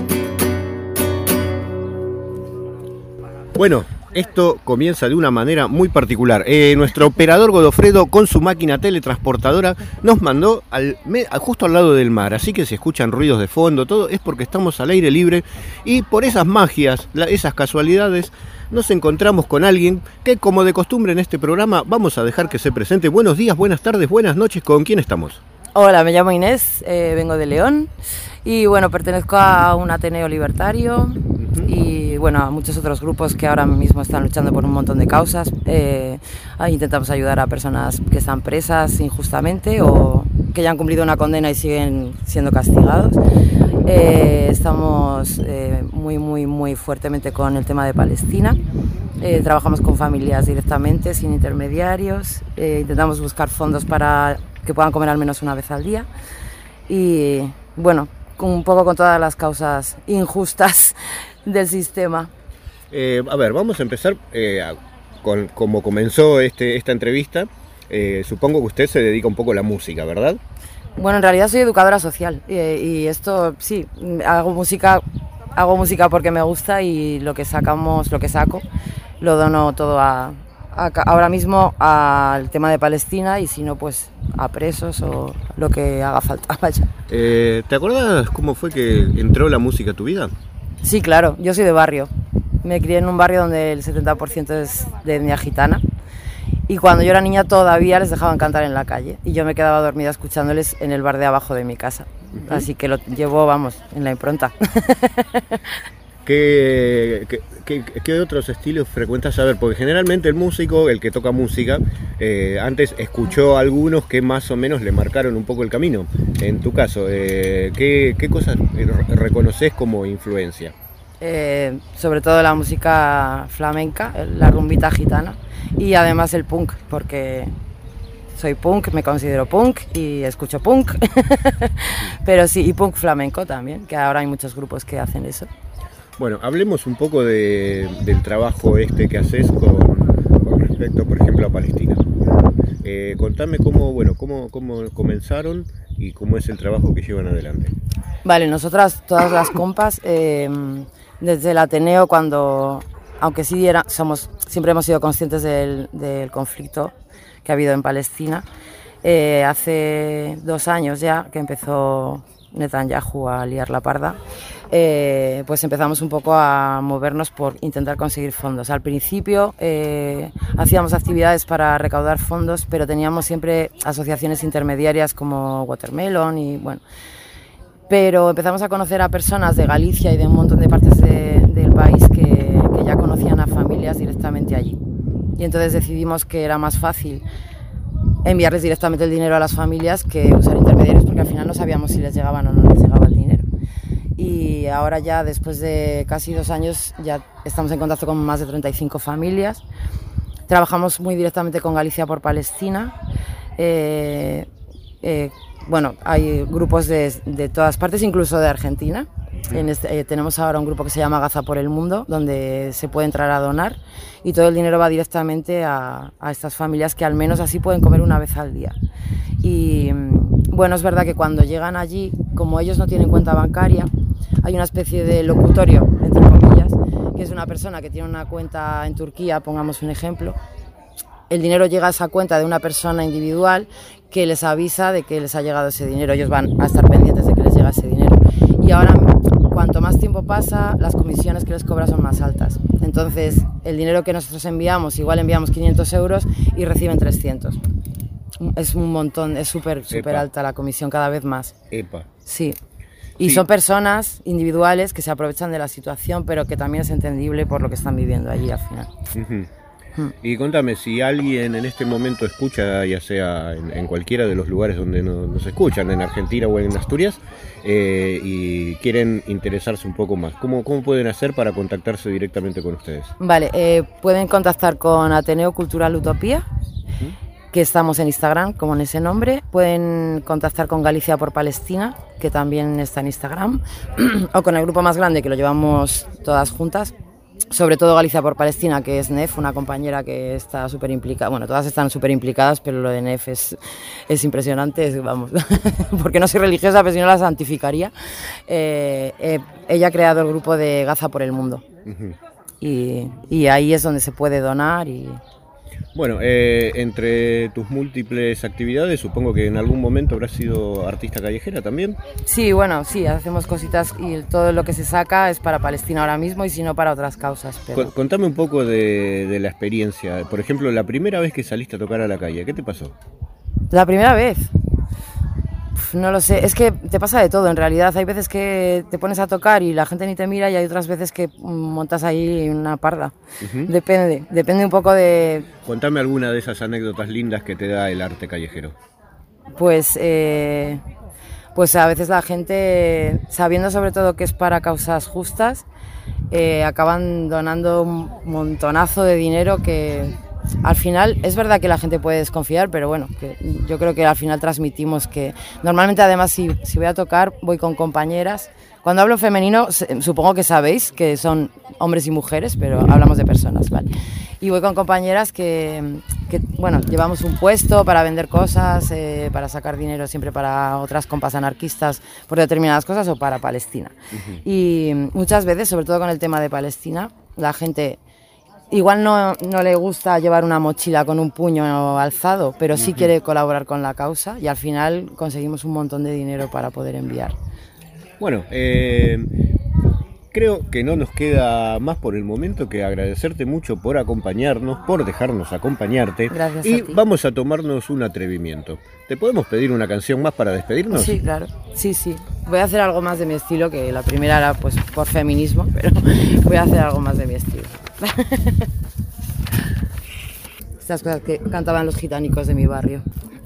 Bueno, esto comienza de una manera muy particular. Nuestro operador Godofredo, con su máquina teletransportadora, nos mandó justo al lado del mar. Así que si escuchan ruidos de fondo, todo es porque estamos al aire libre. Y por esas magias, esas casualidades, nos encontramos con alguien que, como de costumbre en este programa, vamos a dejar que se presente. Buenos días, buenas tardes, buenas noches. ¿Con quién estamos?
Hola, me llamo Inés, vengo de León y bueno, pertenezco a un Ateneo libertario y bueno, a muchos otros grupos que ahora mismo están luchando por un montón de causas. Intentamos ayudar a personas que están presas injustamente o que ya han cumplido una condena y siguen siendo castigados. Estamos muy fuertemente con el tema de Palestina. Trabajamos con familias directamente, sin intermediarios. Intentamos buscar fondos para que puedan comer al menos una vez al día. Y bueno, un poco con todas las causas injustas del sistema.
A ver, vamos a empezar con cómo comenzó esta entrevista. Supongo que usted se dedica un poco a la música, ¿verdad?
Bueno, en realidad soy educadora social y esto sí, hago música porque me gusta y lo que saco lo dono todo ahora mismo al tema de Palestina y si no pues a presos o lo que haga falta. Vaya.
¿Te acuerdas cómo fue que entró la música a tu vida?
Sí, claro, yo soy de barrio. Me crié en un barrio donde el 70% es de etnia gitana y cuando yo era niña todavía les dejaban cantar en la calle y yo me quedaba dormida escuchándoles en el bar de abajo de mi casa. Así que lo llevo, vamos, en la impronta.
¿Qué otros estilos frecuentas saber? Porque generalmente el músico, el que toca música, antes escuchó algunos que más o menos le marcaron un poco el camino. En tu caso, ¿qué cosas reconoces como influencia?
Sobre todo la música flamenca, la rumbita gitana y además el punk, porque soy punk, me considero punk y escucho punk. Pero sí, y punk flamenco también, que ahora hay muchos grupos que hacen eso.
Bueno, hablemos un poco del trabajo que haces con respecto, por ejemplo, a Palestina. Contame cómo comenzaron y cómo es el trabajo que llevan adelante.
Vale, nosotras, todas las compas, desde el Ateneo, aunque sí siempre hemos sido conscientes del conflicto que ha habido en Palestina, hace 2 años ya que empezó Netanyahu a liar la parda, pues empezamos un poco a movernos por intentar conseguir fondos. Al principio hacíamos actividades para recaudar fondos, pero teníamos siempre asociaciones intermediarias como Watermelon y bueno. Pero empezamos a conocer a personas de Galicia y de un montón de partes del país que ya conocían a familias directamente allí. Y entonces decidimos que era más fácil enviarles directamente el dinero a las familias que usar intermediarios, porque al final no sabíamos si les llegaban o no les llegaba el dinero. Y ahora ya, después de casi 2 años, ya estamos en contacto con más de 35 familias. Trabajamos muy directamente con Galicia por Palestina. Bueno, hay grupos de todas partes, incluso de Argentina. Tenemos ahora un grupo que se llama Gaza por el Mundo, donde se puede entrar a donar y todo el dinero va directamente a estas familias que al menos así pueden comer una vez al día. Y bueno, es verdad que cuando llegan allí, como ellos no tienen cuenta bancaria, hay una especie de locutorio, entre comillas, que es una persona que tiene una cuenta en Turquía, pongamos un ejemplo. El dinero llega a esa cuenta de una persona individual que les avisa de que les ha llegado ese dinero. Ellos van a estar pendientes de que les llega ese dinero. Y ahora, cuanto más tiempo pasa, las comisiones que les cobran son más altas. Entonces, el dinero que nosotros enviamos, igual enviamos 500 euros y reciben 300. Es un montón, es súper alta la comisión, cada vez más.
Epa.
Sí. Y
Sí.
son personas individuales que se aprovechan de la situación, pero que también es entendible por lo que están viviendo allí al final.
Ujú. Y contame, si alguien en este momento escucha, ya sea en cualquiera de los lugares donde nos escuchan, en Argentina o en Asturias, y quieren interesarse un poco más, ¿cómo pueden hacer para contactarse directamente con ustedes?
Vale, pueden contactar con Ateneo Cultural Utopía, que estamos en Instagram, como en ese nombre. Pueden contactar con Galicia por Palestina, que también está en Instagram, o con el grupo más grande, que lo llevamos todas juntas. Sobre todo Galicia por Palestina, que es NEF, una compañera que está súper implicada. Bueno, todas están súper implicadas, pero lo de NEF es impresionante, vamos, porque no soy religiosa, pero si no la santificaría. Ella ha creado el grupo de Gaza por el Mundo. Y ahí es donde se puede donar y...
Bueno, entre tus múltiples actividades, supongo que en algún momento habrás sido artista callejera también.
Sí, bueno, sí, hacemos cositas y todo lo que se saca es para Palestina ahora mismo y si no para otras causas. Pero...
Contame un poco de la experiencia. Por ejemplo, la primera vez que saliste a tocar a la calle, ¿qué te pasó?
La primera vez... No lo sé, es que te pasa de todo en realidad. Hay veces que te pones a tocar y la gente ni te mira y hay otras veces que montas ahí una parda. Depende un poco de...
Contame alguna de esas anécdotas lindas que te da el arte callejero.
Pues a veces la gente, sabiendo sobre todo que es para causas justas, acaban donando un montonazo de dinero que... Al final, es verdad que la gente puede desconfiar, pero bueno, que yo creo que al final transmitimos que... Normalmente, además, si voy a tocar, voy con compañeras. Cuando hablo femenino, supongo que sabéis que son hombres y mujeres, pero hablamos de personas, ¿vale? Y voy con compañeras que bueno, llevamos un puesto para vender cosas, para sacar dinero siempre para otras compas anarquistas por determinadas cosas o para Palestina. Y muchas veces, sobre todo con el tema de Palestina, la gente... Igual no le gusta llevar una mochila con un puño alzado, pero sí quiere colaborar con la causa y al final conseguimos un montón de dinero para poder enviar.
Bueno, creo que no nos queda más por el momento que agradecerte mucho por acompañarnos, por dejarnos acompañarte.
Gracias
y
a ti.
Vamos a tomarnos un atrevimiento. ¿Te podemos pedir una canción más para despedirnos?
Sí, claro. Sí. Voy a hacer algo más de mi estilo, que la primera era pues por feminismo, pero voy a hacer algo más de mi estilo. Estas cosas que cantaban los gitánicos de mi barrio.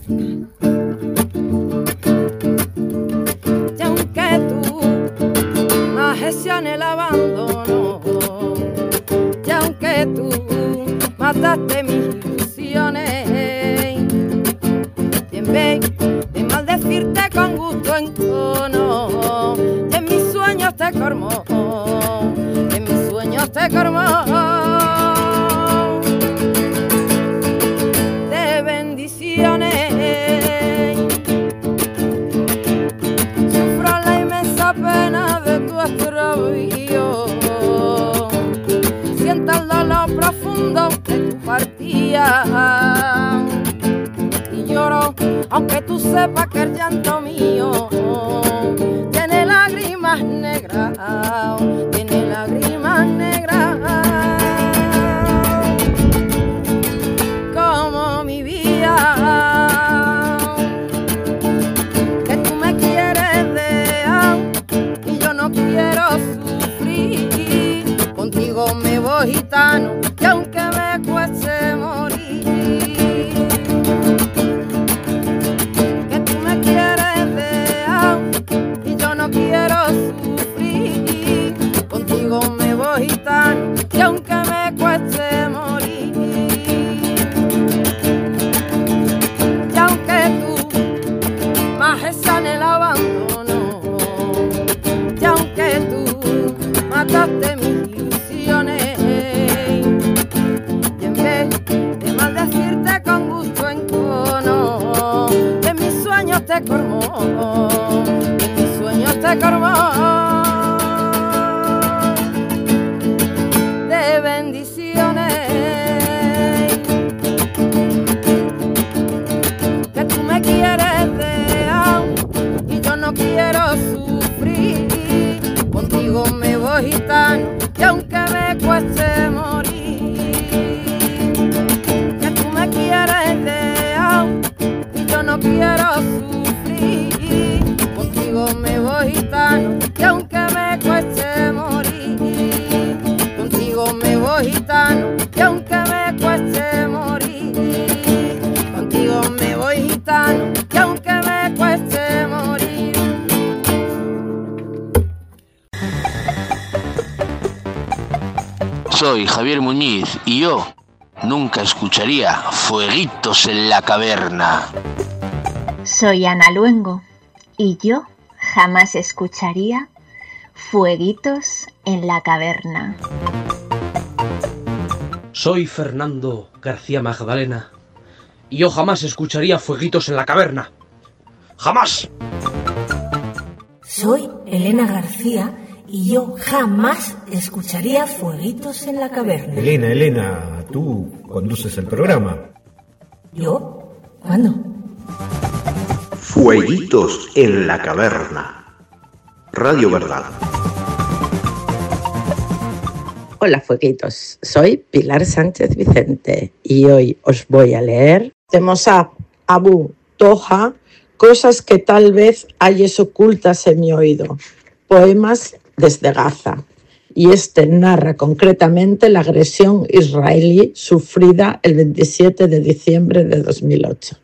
Y aunque tú en el abandono, y aunque tú mataste mis ilusiones, y en vez de maldecirte con gusto en tono, y en mis sueños te colmó, y en mis sueños te colmó de bendiciones. Sufro la inmensa pena de tu extravío, siento el dolor profundo de tu partida, y lloro aunque tú sepas que el llanto mío tiene lágrimas negras, tiene lágrimas negras, como mi vida, que tú me quieres dejar y yo no quiero sufrir. Contigo me voy gitano y aunque me cueste morir, que tú me quieres dejar y yo no quiero sufrir. Contigo me voy gitano y aunque me cueste morir, y aunque tú majes en el abandono, y aunque tú mataste mis ilusiones, y en vez de maldecirte con gusto en tono, de mis sueños te colmó, de mis sueños te colmó de bendiciones. Que tú me quieres dejar y yo no quiero sufrir. Contigo me voy gitano y aunque me cueste morir. Que tú me quieres dejar y yo no quiero sufrir. Contigo me voy gitano
gitano, y aunque me cueste morir, contigo me voy gitano, y aunque me cueste morir, contigo me voy gitano, y aunque me cueste morir.
Soy Javier Muñiz y yo nunca escucharía Fueguitos en la Caverna.
Soy Ana Luengo y yo jamás escucharía Fueguitos en la Caverna.
Soy Fernando García Magdalena y yo jamás escucharía Fueguitos en la Caverna. ¡Jamás!
Soy Elena García y yo jamás escucharía Fueguitos en la Caverna.
Elena, tú conduces el programa.
¿Yo? ¿Cuándo?
Fueguitos en la Caverna. Radio Verdad.
Hola, fueguitos. Soy Pilar Sánchez Vicente y hoy os voy a leer de Mosab Abu Toha, Cosas que tal vez hayas ocultas en mi oído. Poemas desde Gaza. Y este narra concretamente la agresión israelí sufrida el 27 de diciembre de 2008.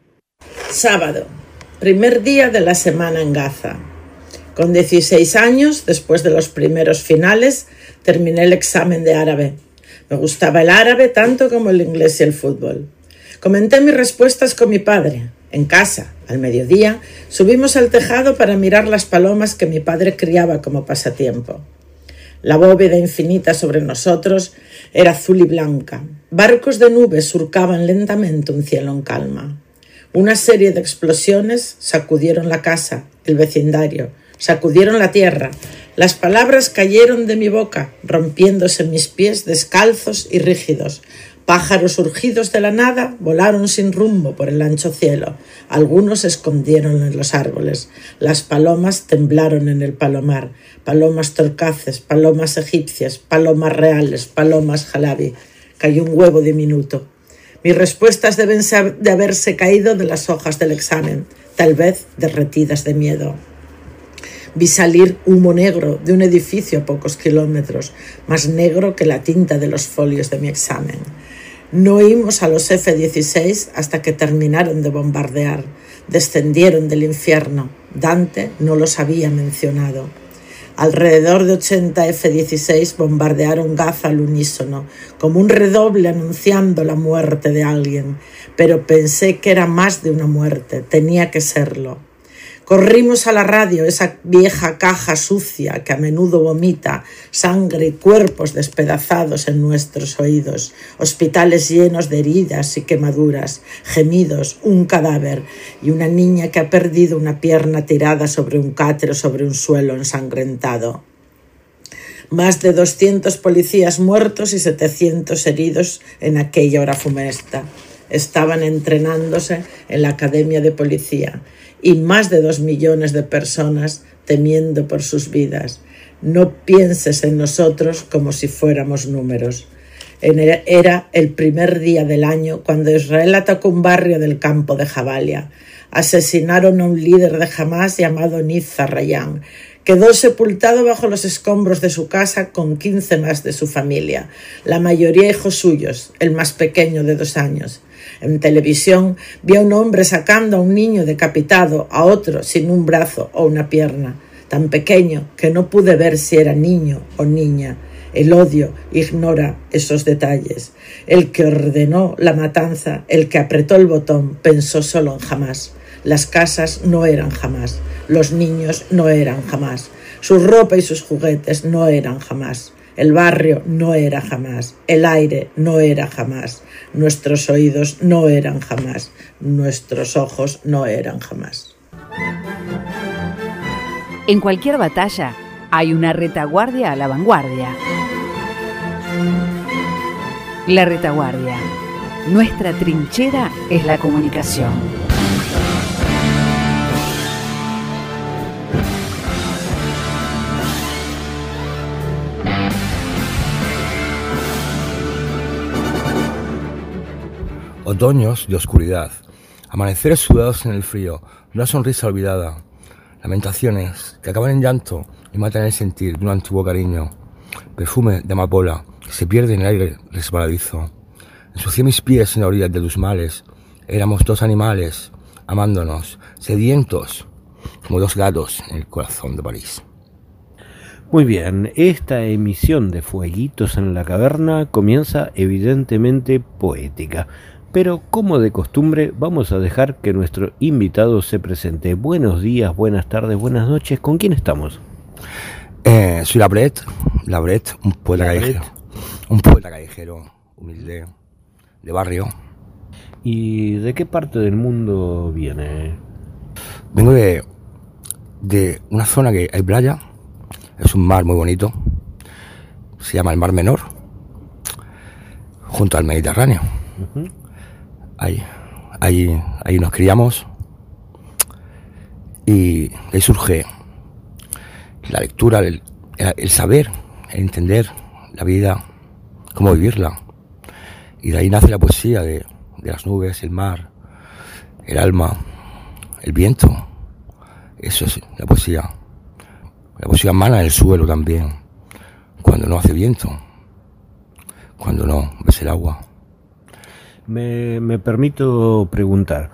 Sábado, primer día de la semana en Gaza. Con 16 años, después de los primeros finales, terminé el examen de árabe. Me gustaba el árabe tanto como el inglés y el fútbol. Comenté mis respuestas con mi padre. En casa, al mediodía, subimos al tejado para mirar las palomas que mi padre criaba como pasatiempo. La bóveda infinita sobre nosotros era azul y blanca. Barcos de nubes surcaban lentamente un cielo en calma. Una serie de explosiones sacudieron la casa, el vecindario, sacudieron la tierra. Las palabras cayeron de mi boca, rompiéndose mis pies descalzos y rígidos. Pájaros surgidos de la nada volaron sin rumbo por el ancho cielo. Algunos se escondieron en los árboles. Las palomas temblaron en el palomar. Palomas torcaces, palomas egipcias, palomas reales, palomas jalabi. Cayó un huevo diminuto. Mis respuestas deben de haberse caído de las hojas del examen, tal vez derretidas de miedo. Vi salir humo negro de un edificio a pocos kilómetros, más negro que la tinta de los folios de mi examen. No oímos a los F-16 hasta que terminaron de bombardear. Descendieron del infierno. Dante no los había mencionado. Alrededor de 80 F-16 bombardearon Gaza al unísono, como un redoble anunciando la muerte de alguien. Pero pensé que era más de una muerte, tenía que serlo. Corrimos a la radio, esa vieja caja sucia que a menudo vomita sangre y cuerpos despedazados en nuestros oídos, hospitales llenos de heridas y quemaduras, gemidos, un cadáver y una niña que ha perdido una pierna tirada sobre un catre o sobre un suelo ensangrentado. Más de 200 policías muertos y 700 heridos en aquella hora funesta. Estaban entrenándose en la academia de policía. Y más de 2 millones de personas temiendo por sus vidas. No pienses en nosotros como si fuéramos números. Era el primer día del año cuando Israel atacó un barrio del campo de Jabalia. Asesinaron a un líder de Hamás llamado Nizar Rayan. Quedó sepultado bajo los escombros de su casa con 15 más de su familia, la mayoría hijos suyos, el más pequeño de 2 años. En televisión vi a un hombre sacando a un niño decapitado, a otro sin un brazo o una pierna, tan pequeño que no pude ver si era niño o niña. El odio ignora esos detalles. El que ordenó la matanza, el que apretó el botón, pensó solo en Hamás. Las casas no eran Hamás, los niños no eran Hamás, su ropa y sus juguetes no eran Hamás. El barrio no era Hamás, el aire no era Hamás, nuestros oídos no eran Hamás, nuestros ojos no eran Hamás.
En cualquier batalla hay una retaguardia a la vanguardia. La retaguardia. Nuestra trinchera es la comunicación.
Otoños de oscuridad, amaneceres sudados en el frío, una sonrisa olvidada, lamentaciones que acaban en llanto y matan el sentir de un antiguo cariño, perfume de amapola que se pierde en el aire resbaladizo. Ensucié mis pies en la orilla de tus males, éramos dos animales, amándonos, sedientos, como dos gatos en el corazón de París.
Muy bien, esta emisión de Fueguitos en la Caverna comienza evidentemente poética, pero como de costumbre vamos a dejar que nuestro invitado se presente. Buenos días, buenas tardes, buenas noches. ¿Con quién estamos?
Soy Labret, un poeta callejero. Un poeta callejero, humilde, de barrio.
¿Y de qué parte del mundo viene?
Vengo de una zona que hay playa, es un mar muy bonito, se llama el Mar Menor, junto al Mediterráneo. Uh-huh. Ahí nos criamos y ahí surge la lectura, el saber, el entender la vida, cómo vivirla. Y de ahí nace la poesía de las nubes, el mar, el alma, el viento. Eso es la poesía. La poesía emana del suelo también, cuando no hace viento, cuando no ves el agua.
Me permito preguntar,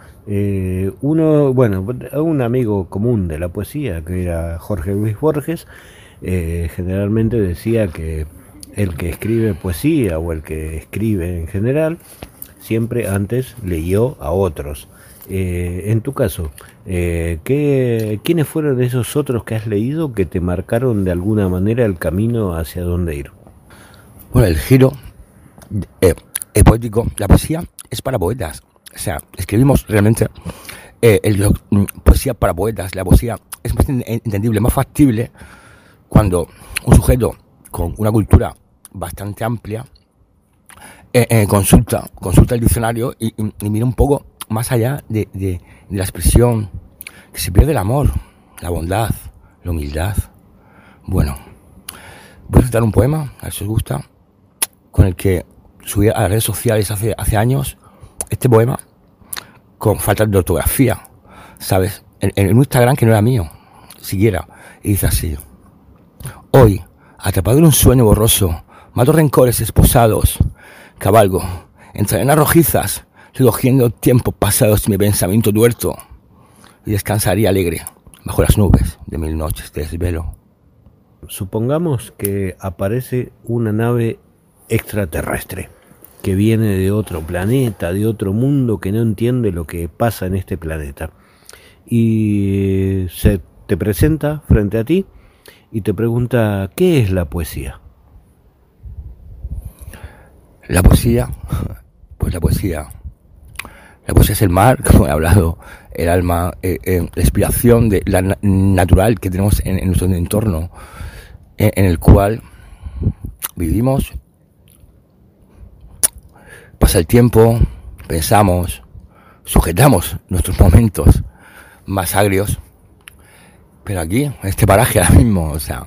un amigo común de la poesía, que era Jorge Luis Borges, generalmente decía que el que escribe poesía o el que escribe en general, siempre antes leyó a otros. En tu caso, ¿quiénes fueron esos otros que has leído que te marcaron de alguna manera el camino hacia dónde ir?
Bueno, el giro poético, la poesía es para poetas. O sea, escribimos realmente poesía para poetas. La poesía es más entendible, más factible cuando un sujeto con una cultura bastante amplia consulta el diccionario y mira un poco más allá de la expresión, que se pierde el amor, la bondad, la humildad. Bueno, voy a citar un poema, a ver si os gusta, con el que subí a las redes sociales hace años este poema, con falta de ortografía, ¿sabes? En un Instagram que no era mío, siquiera, y dice así: hoy, atrapado en un sueño borroso, mato rencores esposados, cabalgo entre arenas rojizas, recogiendo tiempos pasados y mi pensamiento tuerto, y descansaría alegre bajo las nubes de 1000 noches de desvelo.
Supongamos que aparece una nave extraterrestre que viene de otro planeta, de otro mundo, que no entiende lo que pasa en este planeta, y se te presenta frente a ti y te pregunta: ¿qué es la poesía?
La poesía, pues la poesía es el mar, como he hablado, el alma, la inspiración de la natural que tenemos en nuestro entorno, en el cual vivimos. Pasa el tiempo, pensamos, sujetamos nuestros momentos más agrios, pero aquí, en este paraje ahora mismo, o sea,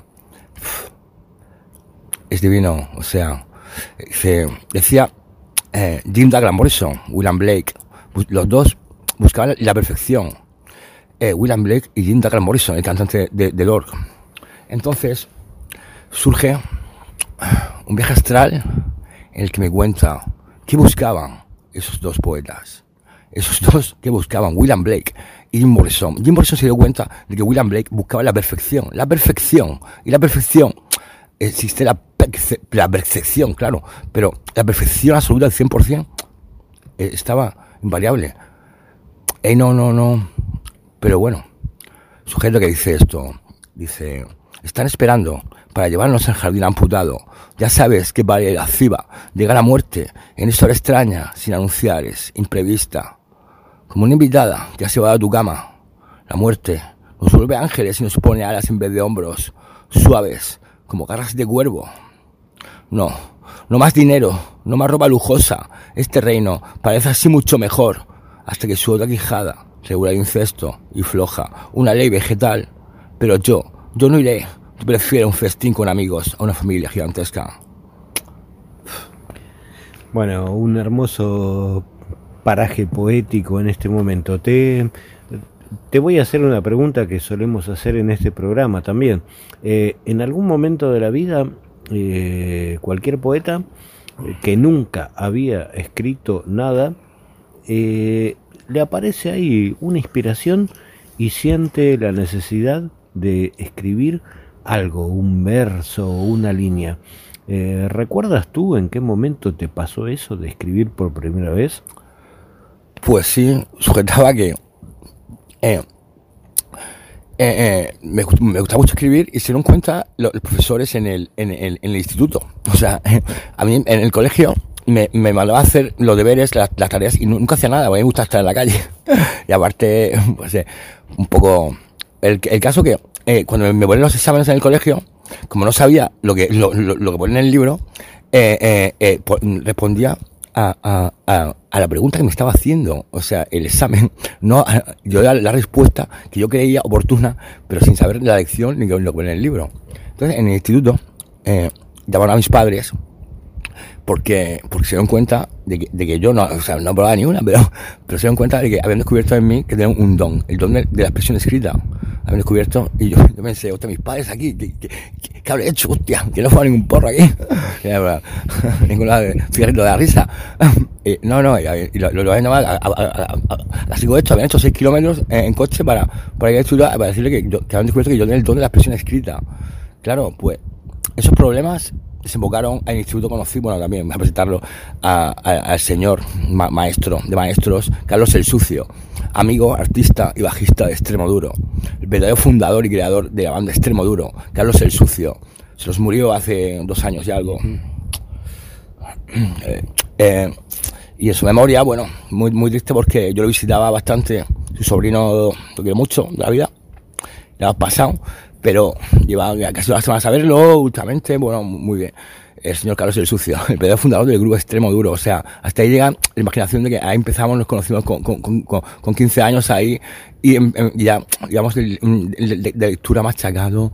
es divino. O sea, decía Jim Douglas Morrison, William Blake, los dos buscaban la perfección, William Blake y Jim Douglas Morrison, el cantante de Lord. Entonces surge un viaje astral en el que me cuenta qué buscaban esos dos poetas, esos dos que buscaban, William Blake y Jim Morrison. Jim Morrison se dio cuenta de que William Blake buscaba la perfección, y la perfección, existe la perfección, claro, pero la perfección absoluta al 100% estaba invariable. No, pero bueno, sujeto que dice esto, dice: están esperando para llevarnos al jardín amputado. Ya sabes que vale la ciba, llega la muerte en esta hora extraña, sin anunciar, es imprevista, como una invitada que ha llevado a tu cama. La muerte nos vuelve ángeles y nos pone alas en vez de hombros, suaves como garras de cuervo. No más dinero, no más ropa lujosa. Este reino parece así mucho mejor, hasta que su otra quijada regula el incesto y floja una ley vegetal. Pero yo no iré. Yo prefiero un festín con amigos a una familia gigantesca.
Bueno, un hermoso paraje poético en este momento. te voy a hacer una pregunta que solemos hacer en este programa también. En algún momento de la vida, cualquier poeta que nunca había escrito nada, le aparece ahí una inspiración y siente la necesidad de escribir algo, un verso, una línea. ¿Recuerdas tú en qué momento te pasó eso de escribir por primera vez?
Pues sí, sujetaba que me gustaba mucho escribir y se dieron cuenta los profesores en el instituto. O sea, a mí en el colegio me mandaba a hacer los deberes, las tareas, y nunca hacía nada, porque a mí me gusta estar en la calle. Y aparte, pues, un poco... El caso que cuando me ponen los exámenes en el colegio, como no sabía lo que ponía en el libro, respondía a la pregunta que me estaba haciendo. O sea, el examen, no, yo daba la respuesta que yo creía oportuna, pero sin saber la lección ni lo que ponía en el libro. Entonces, en el instituto, llamaron a mis padres, porque se dieron cuenta de que yo no, o sea, no probaba ni una, pero se dieron cuenta de que habían descubierto en mí que tenía un don, el don de la expresión escrita. Habían descubierto, y yo pensé, hostia, mis padres aquí, ¿qué habré hecho? Hostia, que no fue ningún porro aquí. Ningún cigarrito de la risa. Y lo habían llamado a 5 hechos, habían hecho 6 kilómetros en coche para ir a estudiar, para decirle que habían descubierto que yo tenía el don de la expresión escrita. Claro, pues, esos problemas desembocaron al instituto. Conocí, bueno, también a presentarlo al señor maestro de maestros, Carlos el Sucio, amigo, artista y bajista de Extremo Duro, el verdadero fundador y creador de la banda Extremo Duro, Carlos el Sucio. Se los murió hace 2 años y algo. Y en su memoria, bueno, muy, muy triste, porque yo lo visitaba bastante. Su sobrino lo quiero mucho de la vida, le ha pasado, pero lleva casi 2 semanas a verlo últimamente. Bueno, muy bien. El señor Carlos el Sucio, el verdadero fundador del grupo Extremo Duro. O sea, hasta ahí llega la imaginación de que ahí empezamos, nos conocimos con 15 años ahí, y ya, digamos, de lectura machacado,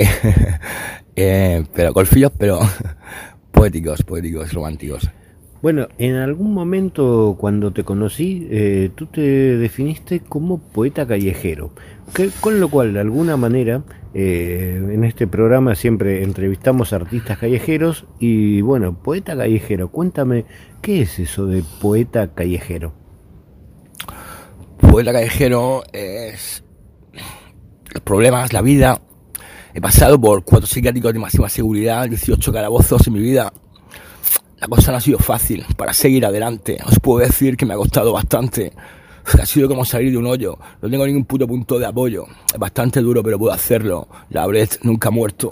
pero golfillos, pero poéticos, románticos.
Bueno, en algún momento cuando te conocí, tú te definiste como poeta callejero, con lo cual, de alguna manera, en este programa siempre entrevistamos a artistas callejeros, y bueno, poeta callejero, cuéntame, ¿qué es eso de poeta callejero?
Poeta callejero es los problemas, la vida. He pasado por 4 psiquiátricos de máxima seguridad, 18 calabozos en mi vida. La cosa no ha sido fácil para seguir adelante. Os puedo decir que me ha costado bastante. Ha sido como salir de un hoyo. No tengo ningún puto punto de apoyo. Es bastante duro, pero puedo hacerlo. La Bret nunca ha muerto.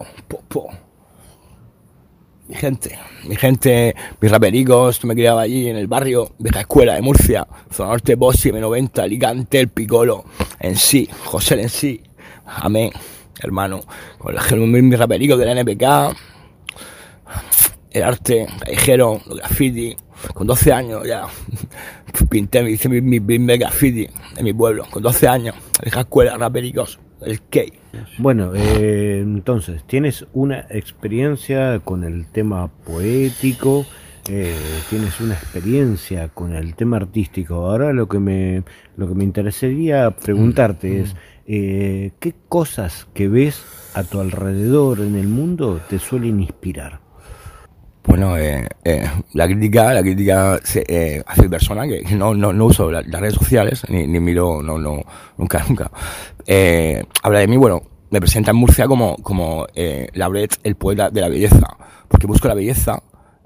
Mi gente, mis rapericos, que me criaba allí en el barrio, vieja escuela de Murcia, zona norte, Bossi, M90, Alicante, El Picolo, en sí, José en sí. Amén, hermano. Con mis rapericos de la NPK. El arte callejero, los graffiti. Con 12 años ya hice mi primer graffiti en mi pueblo. Con 12 años, vieja escuela, rapericos, el skate.
Bueno, entonces, tienes una experiencia con el tema poético, tienes una experiencia con el tema artístico. Ahora lo que me interesaría preguntarte es, ¿qué cosas que ves a tu alrededor en el mundo te suelen inspirar?
Bueno, la crítica hacia persona, que no uso las redes sociales, ni miro, nunca. Habla de mí, bueno, me presenta en Murcia como la Bret, el poeta de la belleza, porque busco la belleza,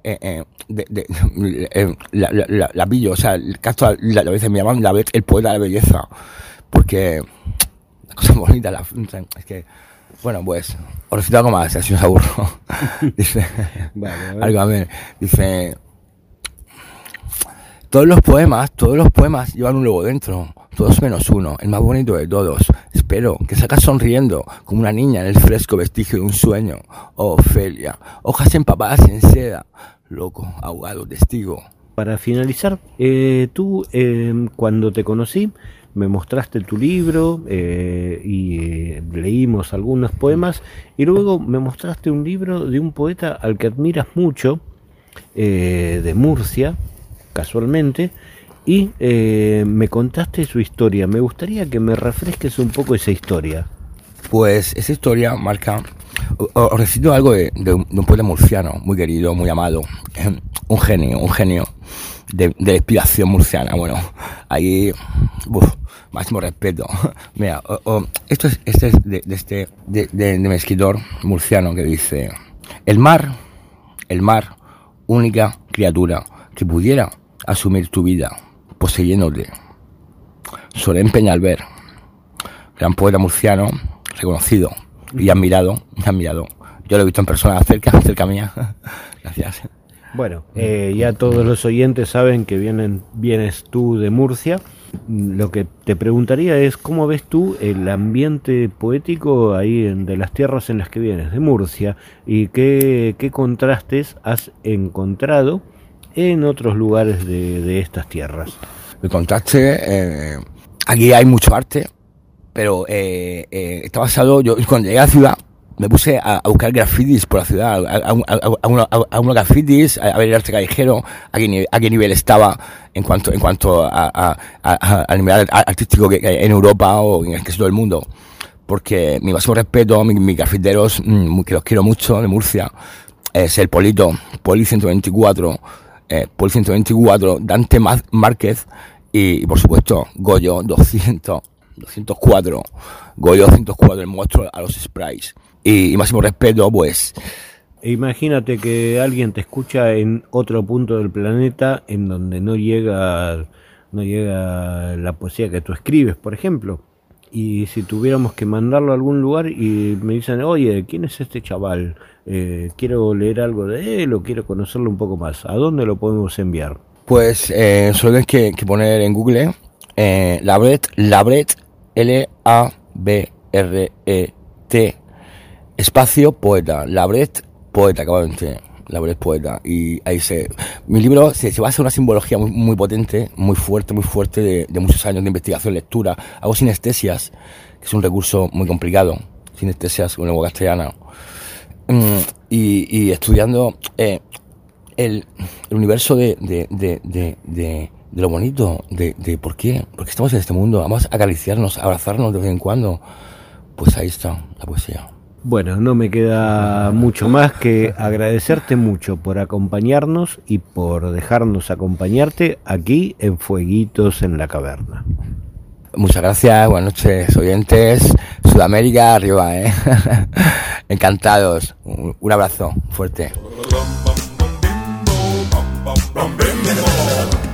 la pillo, o sea, la belleza, me llaman la Bret, el poeta de la belleza, porque la cosa bonita, es que... Bueno, pues, os recito algo más, así os aburro. Dice, vale. Algo a ver, dice, todos los poemas llevan un lobo dentro, todos menos uno, el más bonito de todos. Espero que salgas sonriendo como una niña en el fresco vestigio de un sueño. Oh, Ofelia, hojas empapadas en seda, loco, ahogado, testigo.
Para finalizar, tú, cuando te conocí, me mostraste tu libro y leímos algunos poemas, y luego me mostraste un libro de un poeta al que admiras mucho, de Murcia, casualmente, Y me contaste su historia. Me gustaría que me refresques un poco esa historia.
Pues esa historia marca... Os recito algo de un poeta murciano, muy querido, muy amado. Un genio de la inspiración murciana. Bueno, ahí... máximo respeto. Mira, esto es de mi escritor murciano que dice: el mar, única criatura que pudiera asumir tu vida, poseyéndote. Solén Peñalver, gran poeta murciano, reconocido y admirado. Yo lo he visto en persona cerca mía. Gracias.
Bueno, ya todos los oyentes saben que vienes tú de Murcia. Lo que te preguntaría es, ¿cómo ves tú el ambiente poético ahí de las tierras en las que vienes, de Murcia? ¿Y qué contrastes has encontrado en otros lugares de estas tierras?
El contraste, aquí hay mucho arte, pero está basado, yo cuando llegué a la ciudad, me puse a buscar grafitis por la ciudad, a unos grafitis, a ver el arte callejero, a qué nivel estaba en cuanto al nivel artístico que hay en Europa o en casi todo el mundo. Porque mi máximo respeto a mis grafiteros, que los quiero mucho, de Murcia, es el Polito, Poli 124, Dante Márquez y por supuesto Goyo 204, Goyo 204, el monstruo a los sprays. Y máximo respeto, pues.
Imagínate que alguien te escucha en otro punto del planeta en donde no llega la poesía que tú escribes, por ejemplo. Y si tuviéramos que mandarlo a algún lugar y me dicen, oye, ¿quién es este chaval? Quiero leer algo de él o quiero conocerlo un poco más. ¿A dónde lo podemos enviar?
Pues solo tienes que poner en Google Labret, Labret, espacio poeta, Labret poeta, acabado en T, Labret poeta. Y ahí mi libro se basa en una simbología muy potente, muy fuerte de muchos años de investigación, lectura. Hago sinestesias, que es un recurso muy complicado, sinestesias con lengua castellana. Y estudiando el universo de lo bonito, de por qué estamos en este mundo. Vamos a acariciarnos, a abrazarnos de vez en cuando. Pues ahí está la poesía.
Bueno, no me queda mucho más que agradecerte mucho por acompañarnos y por dejarnos acompañarte aquí en Fueguitos en la Caverna.
Muchas gracias, buenas noches, oyentes. Sudamérica arriba, Encantados. Un abrazo fuerte.